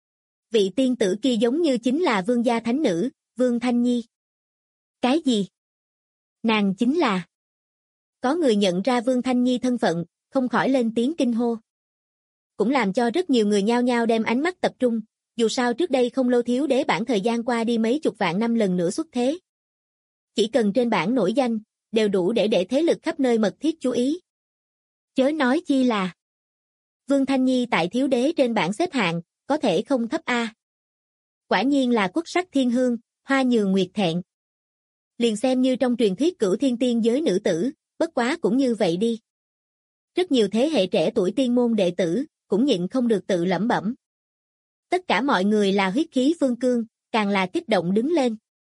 Vị tiên tử kia giống như chính là vương gia thánh nữ, Vương Thanh Nhi. Cái gì? Nàng chính là... Có người nhận ra Vương Thanh Nhi thân phận, không khỏi lên tiếng kinh hô. Cũng làm cho rất nhiều người nhao nhao đem ánh mắt tập trung, dù sao trước đây không lâu thiếu đế bản thời gian qua đi mấy chục vạn năm lần nữa xuất thế. Chỉ cần trên bảng nổi danh, đều đủ để thế lực khắp nơi mật thiết chú ý. Chớ nói chi là Vương Thanh Nhi tại thiếu đế trên bảng xếp hạng, có thể không thấp a. Quả nhiên là quốc sắc thiên hương, Hoa Nhường Nguyệt Thẹn. Liền xem như trong truyền thuyết cửu thiên tiên giới nữ tử, bất quá cũng như vậy đi. Rất nhiều thế hệ trẻ tuổi tiên môn đệ tử, cũng nhịn không được tự lẩm bẩm. Tất cả mọi người là huyết khí phương cương, càng là kích động đứng lên.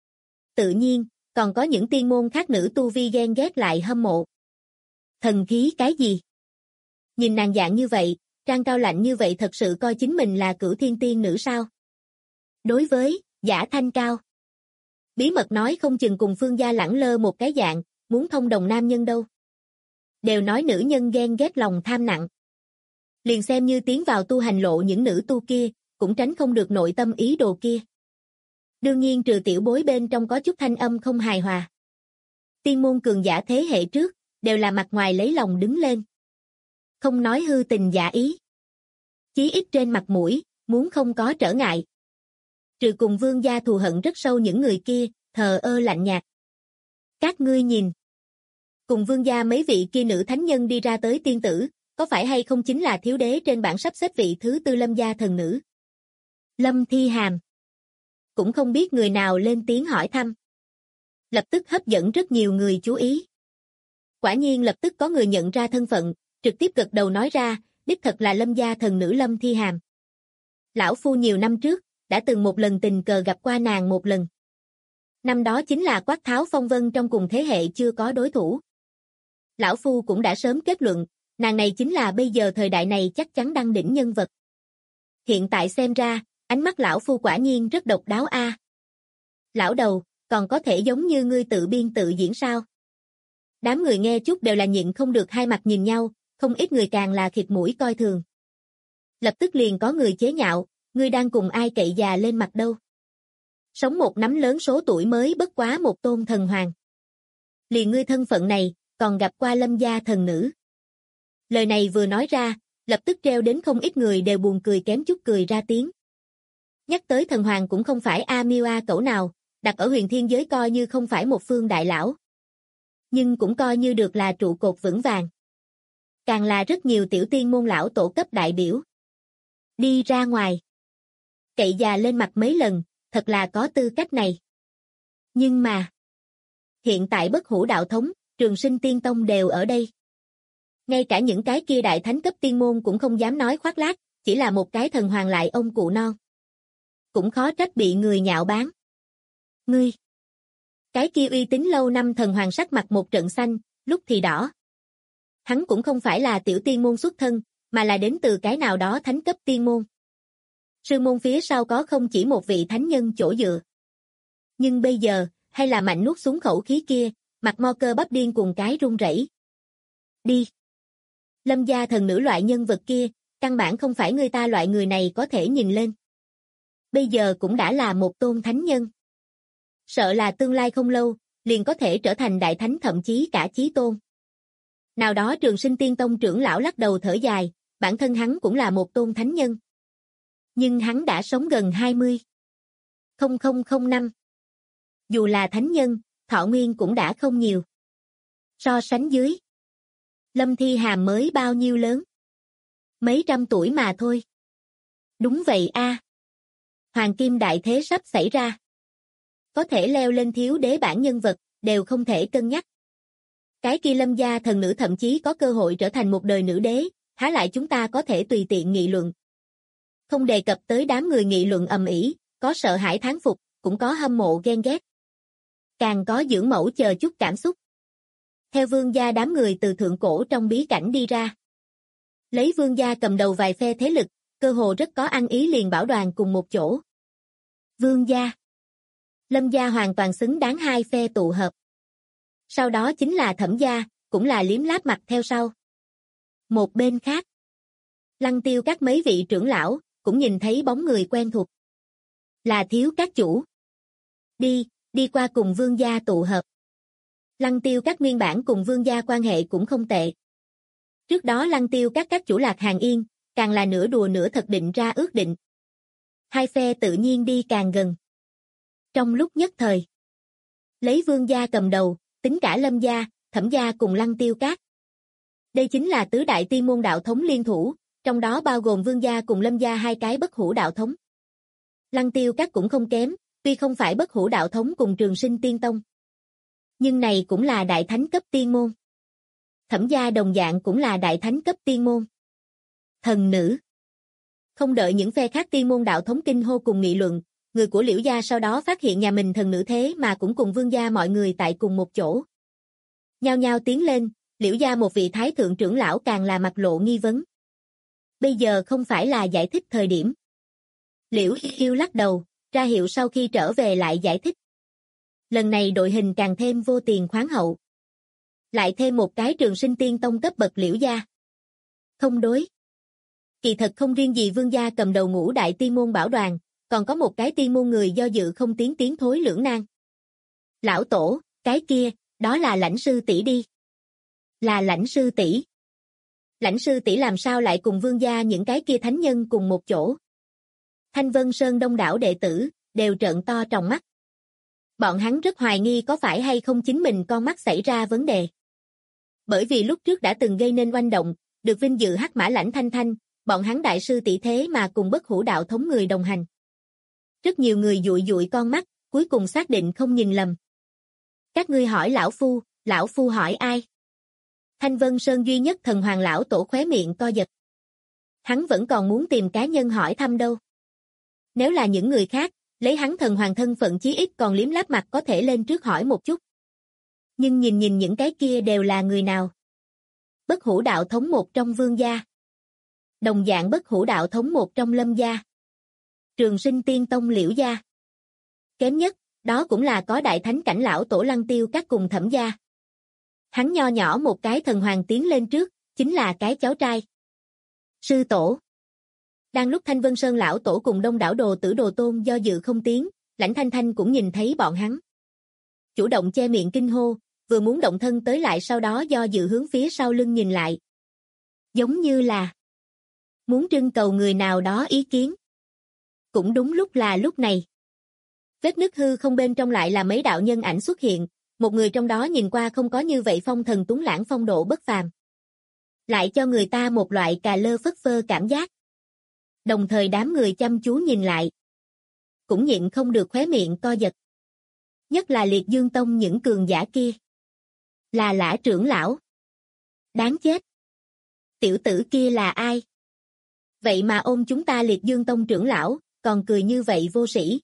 Tự nhiên, còn có những tiên môn khác nữ tu vi ghen ghét lại hâm mộ. Thần khí cái gì? Nhìn nàng dạng như vậy, trang cao lạnh như vậy thật sự coi chính mình là cửu thiên tiên nữ sao? Đối với Giả Thanh Cao, bí mật nói không chừng cùng Phương gia lẳng lơ một cái dạng, muốn thông đồng nam nhân đâu. Đều nói nữ nhân ghen ghét lòng tham nặng. Liền xem như tiến vào tu hành lộ những nữ tu kia, cũng tránh không được nội tâm ý đồ kia. Đương nhiên trừ tiểu bối bên trong có chút thanh âm không hài hòa. Tiên môn cường giả thế hệ trước, đều là mặt ngoài lấy lòng đứng lên. Không nói hư tình giả ý. Chí ít trên mặt mũi, muốn không có trở ngại. Trừ cùng vương gia thù hận rất sâu những người kia, thờ ơ lạnh nhạt. Các ngươi nhìn. Cùng vương gia mấy vị kia nữ thánh nhân đi ra tới tiên tử, có phải hay không chính là thiếu đế trên bảng sắp xếp vị thứ 4 Lâm gia thần nữ? Lâm Thi Hàm. Cũng không biết người nào lên tiếng hỏi thăm. Lập tức hấp dẫn rất nhiều người chú ý. Quả nhiên lập tức có người nhận ra thân phận, trực tiếp gật đầu nói ra, đích thật là Lâm gia thần nữ Lâm Thi Hàm. Lão phu nhiều năm trước, đã từng một lần tình cờ gặp qua nàng một lần. Năm đó chính là Quát Tháo Phong Vân trong cùng thế hệ chưa có đối thủ. Lão phu cũng đã sớm kết luận, nàng này chính là bây giờ thời đại này chắc chắn đăng đỉnh nhân vật. Hiện tại xem ra, ánh mắt lão phu quả nhiên rất độc đáo a. Lão đầu, còn có thể giống như ngươi tự biên tự diễn sao? Đám người nghe chút đều là nhịn không được hai mặt nhìn nhau, không ít người càng là khịt mũi coi thường. Lập tức liền có người chế nhạo, ngươi đang cùng ai cậy già lên mặt đâu? Sống một nắm lớn số tuổi mới bất quá một tôn thần hoàng. Liền ngươi thân phận này, còn gặp qua Lâm gia thần nữ. Lời này vừa nói ra, lập tức treo đến không ít người đều buồn cười kém chút cười ra tiếng. Nhắc tới thần hoàng cũng không phải A Miêu A Cẩu nào, đặt ở huyền thiên giới coi như không phải một phương đại lão. Nhưng cũng coi như được là trụ cột vững vàng. Càng là rất nhiều tiểu tiên môn lão tổ cấp đại biểu. Đi ra ngoài. Cậy già lên mặt mấy lần, thật là có tư cách này. Nhưng mà, hiện tại Bất Hủ đạo thống, Trường Sinh Tiên Tông đều ở đây. Ngay cả những cái kia đại thánh cấp tiên môn cũng không dám nói khoác lác, chỉ là một cái thần hoàng lại ông cụ non. Cũng khó trách bị người nhạo báng. Ngươi! Cái kia uy tín lâu năm thần hoàng sắc mặt một trận xanh, lúc thì đỏ. Hắn cũng không phải là tiểu tiên môn xuất thân, mà là đến từ cái nào đó thánh cấp tiên môn. Sư môn phía sau có không chỉ một vị thánh nhân chỗ dựa. Nhưng bây giờ, hay là mạnh nuốt xuống khẩu khí kia, mặt mo cơ bắp điên cùng cái run rẩy. Đi! Lâm gia thần nữ loại nhân vật kia, căn bản không phải người ta loại người này có thể nhìn lên. Bây giờ cũng đã là một tôn thánh nhân. Sợ là tương lai không lâu, liền có thể trở thành đại thánh thậm chí cả chí tôn. Nào đó Trường Sinh Tiên Tông trưởng lão lắc đầu thở dài, bản thân hắn cũng là một tôn thánh nhân. Nhưng hắn đã sống gần 20. 0005. Dù là thánh nhân, thọ nguyên cũng đã không nhiều. So sánh dưới, Lâm Thi Hàm mới bao nhiêu lớn? Mấy trăm tuổi mà thôi. Đúng vậy a. Hoàng kim đại thế sắp xảy ra. Có thể leo lên thiếu đế bảng nhân vật, đều không thể cân nhắc. Cái kia Lâm gia thần nữ thậm chí có cơ hội trở thành một đời nữ đế, há lại chúng ta có thể tùy tiện nghị luận. Không đề cập tới đám người nghị luận ầm ĩ, có sợ hãi thán phục, cũng có hâm mộ ghen ghét. Càng có dưỡng mẫu chờ chút cảm xúc. Theo vương gia đám người từ thượng cổ trong bí cảnh đi ra. Lấy vương gia cầm đầu vài phe thế lực, cơ hồ rất có ăn ý liền bảo đoàn cùng một chỗ. Vương gia, Lâm gia hoàn toàn xứng đáng hai phe tụ hợp. Sau đó chính là Thẩm gia, cũng là liếm láp mặt theo sau. Một bên khác, Lăng Tiêu các mấy vị trưởng lão, cũng nhìn thấy bóng người quen thuộc. Là Thiếu các chủ. Đi qua cùng vương gia tụ hợp. Lăng Tiêu các nguyên bản cùng vương gia quan hệ cũng không tệ. Trước đó Lăng Tiêu các chủ Lạc Hàn Yên, càng là nửa đùa nửa thật định ra ước định. Hai phe tự nhiên đi càng gần. Trong lúc nhất thời, lấy vương gia cầm đầu, tính cả Lâm gia, Thẩm gia cùng Lăng Tiêu các. Đây chính là tứ đại tiên môn đạo thống liên thủ, trong đó bao gồm vương gia cùng Lâm gia hai cái bất hủ đạo thống. Lăng Tiêu các cũng không kém, tuy không phải bất hủ đạo thống cùng Trường Sinh Tiên Tông. Nhưng này cũng là đại thánh cấp tiên môn. Thẩm gia đồng dạng cũng là đại thánh cấp tiên môn. Thần nữ. Không đợi những phe khác tiên môn đạo thống kinh hô cùng nghị luận, người của Liễu gia sau đó phát hiện nhà mình thần nữ thế mà cũng cùng vương gia mọi người tại cùng một chỗ. Nhao nhao tiến lên, Liễu gia một vị thái thượng trưởng lão càng là mặt lộ nghi vấn. Bây giờ không phải là giải thích thời điểm. Liễu Yêu lắc đầu, ra hiệu sau khi trở về lại giải thích. Lần này đội hình càng thêm vô tiền khoáng hậu. Lại thêm một cái Trường Sinh Tiên Tông cấp bậc Liễu gia. Không đối. Kỳ thật không riêng gì vương gia cầm đầu ngũ đại tiên môn bảo đoàn, còn có một cái tiên môn người do dự không tiến thối lưỡng nan. Lão tổ, cái kia, đó là Lãnh sư tỷ đi. Là Lãnh sư tỷ. Lãnh sư tỷ làm sao lại cùng vương gia những cái kia thánh nhân cùng một chỗ? Thanh Vân Sơn đông đảo đệ tử, đều trợn to tròng mắt. Bọn hắn rất hoài nghi có phải hay không chính mình con mắt xảy ra vấn đề. Bởi vì lúc trước đã từng gây nên oanh động, được vinh dự hắc mã Lãnh Thanh Thanh, bọn hắn đại sư tỷ thế mà cùng bất hủ đạo thống người đồng hành. Rất nhiều người dụi dụi con mắt, cuối cùng xác định không nhìn lầm. Các ngươi hỏi lão phu hỏi ai? Thanh Vân Sơn duy nhất thần hoàng lão tổ khóe miệng co giật. Hắn vẫn còn muốn tìm cá nhân hỏi thăm đâu. Nếu là những người khác, lấy hắn thần hoàng thân phận chí ít còn liếm láp mặt có thể lên trước hỏi một chút. Nhưng nhìn những cái kia đều là người nào? Bất hủ đạo thống một trong vương gia. Đồng dạng bất hủ đạo thống một trong Lâm gia. Trường Sinh Tiên Tông Liễu gia. Kém nhất, đó cũng là có đại thánh cảnh lão tổ Lăng Tiêu các cùng Thẩm gia. Hắn nho nhỏ một cái thần hoàng tiến lên trước, chính là cái cháu trai. Sư tổ. Đang lúc Thanh Vân Sơn lão tổ cùng đông đảo đồ tử đồ tôn do dự không tiến, Lãnh Thanh Thanh cũng nhìn thấy bọn hắn. Chủ động che miệng kinh hô, vừa muốn động thân tới lại sau đó do dự hướng phía sau lưng nhìn lại. Giống như là muốn trưng cầu người nào đó ý kiến. Cũng đúng lúc là lúc này. Vết nứt hư không bên trong lại là mấy đạo nhân ảnh xuất hiện, một người trong đó nhìn qua không có như vậy phong thần tuấn lãng phong độ bất phàm. Lại cho người ta một loại cà lơ phất phơ cảm giác. Đồng thời đám người chăm chú nhìn lại. Cũng nhịn không được khóe miệng co giật. Nhất là Liệt Dương Tông những cường giả kia. Là Lã trưởng lão. Đáng chết. Tiểu tử kia là ai? Vậy mà ôm chúng ta Liệt Dương Tông trưởng lão, còn cười như vậy vô sĩ.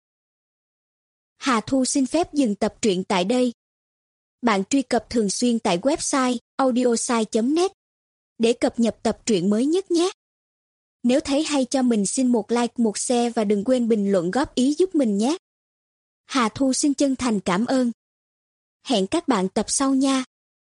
Hà Thu xin phép dừng tập truyện tại đây. Bạn truy cập thường xuyên tại website audiosai.net để cập nhật tập truyện mới nhất nhé. Nếu thấy hay cho mình xin một like, một share và đừng quên bình luận góp ý giúp mình nhé. Hà Thu xin chân thành cảm ơn. Hẹn các bạn tập sau nha.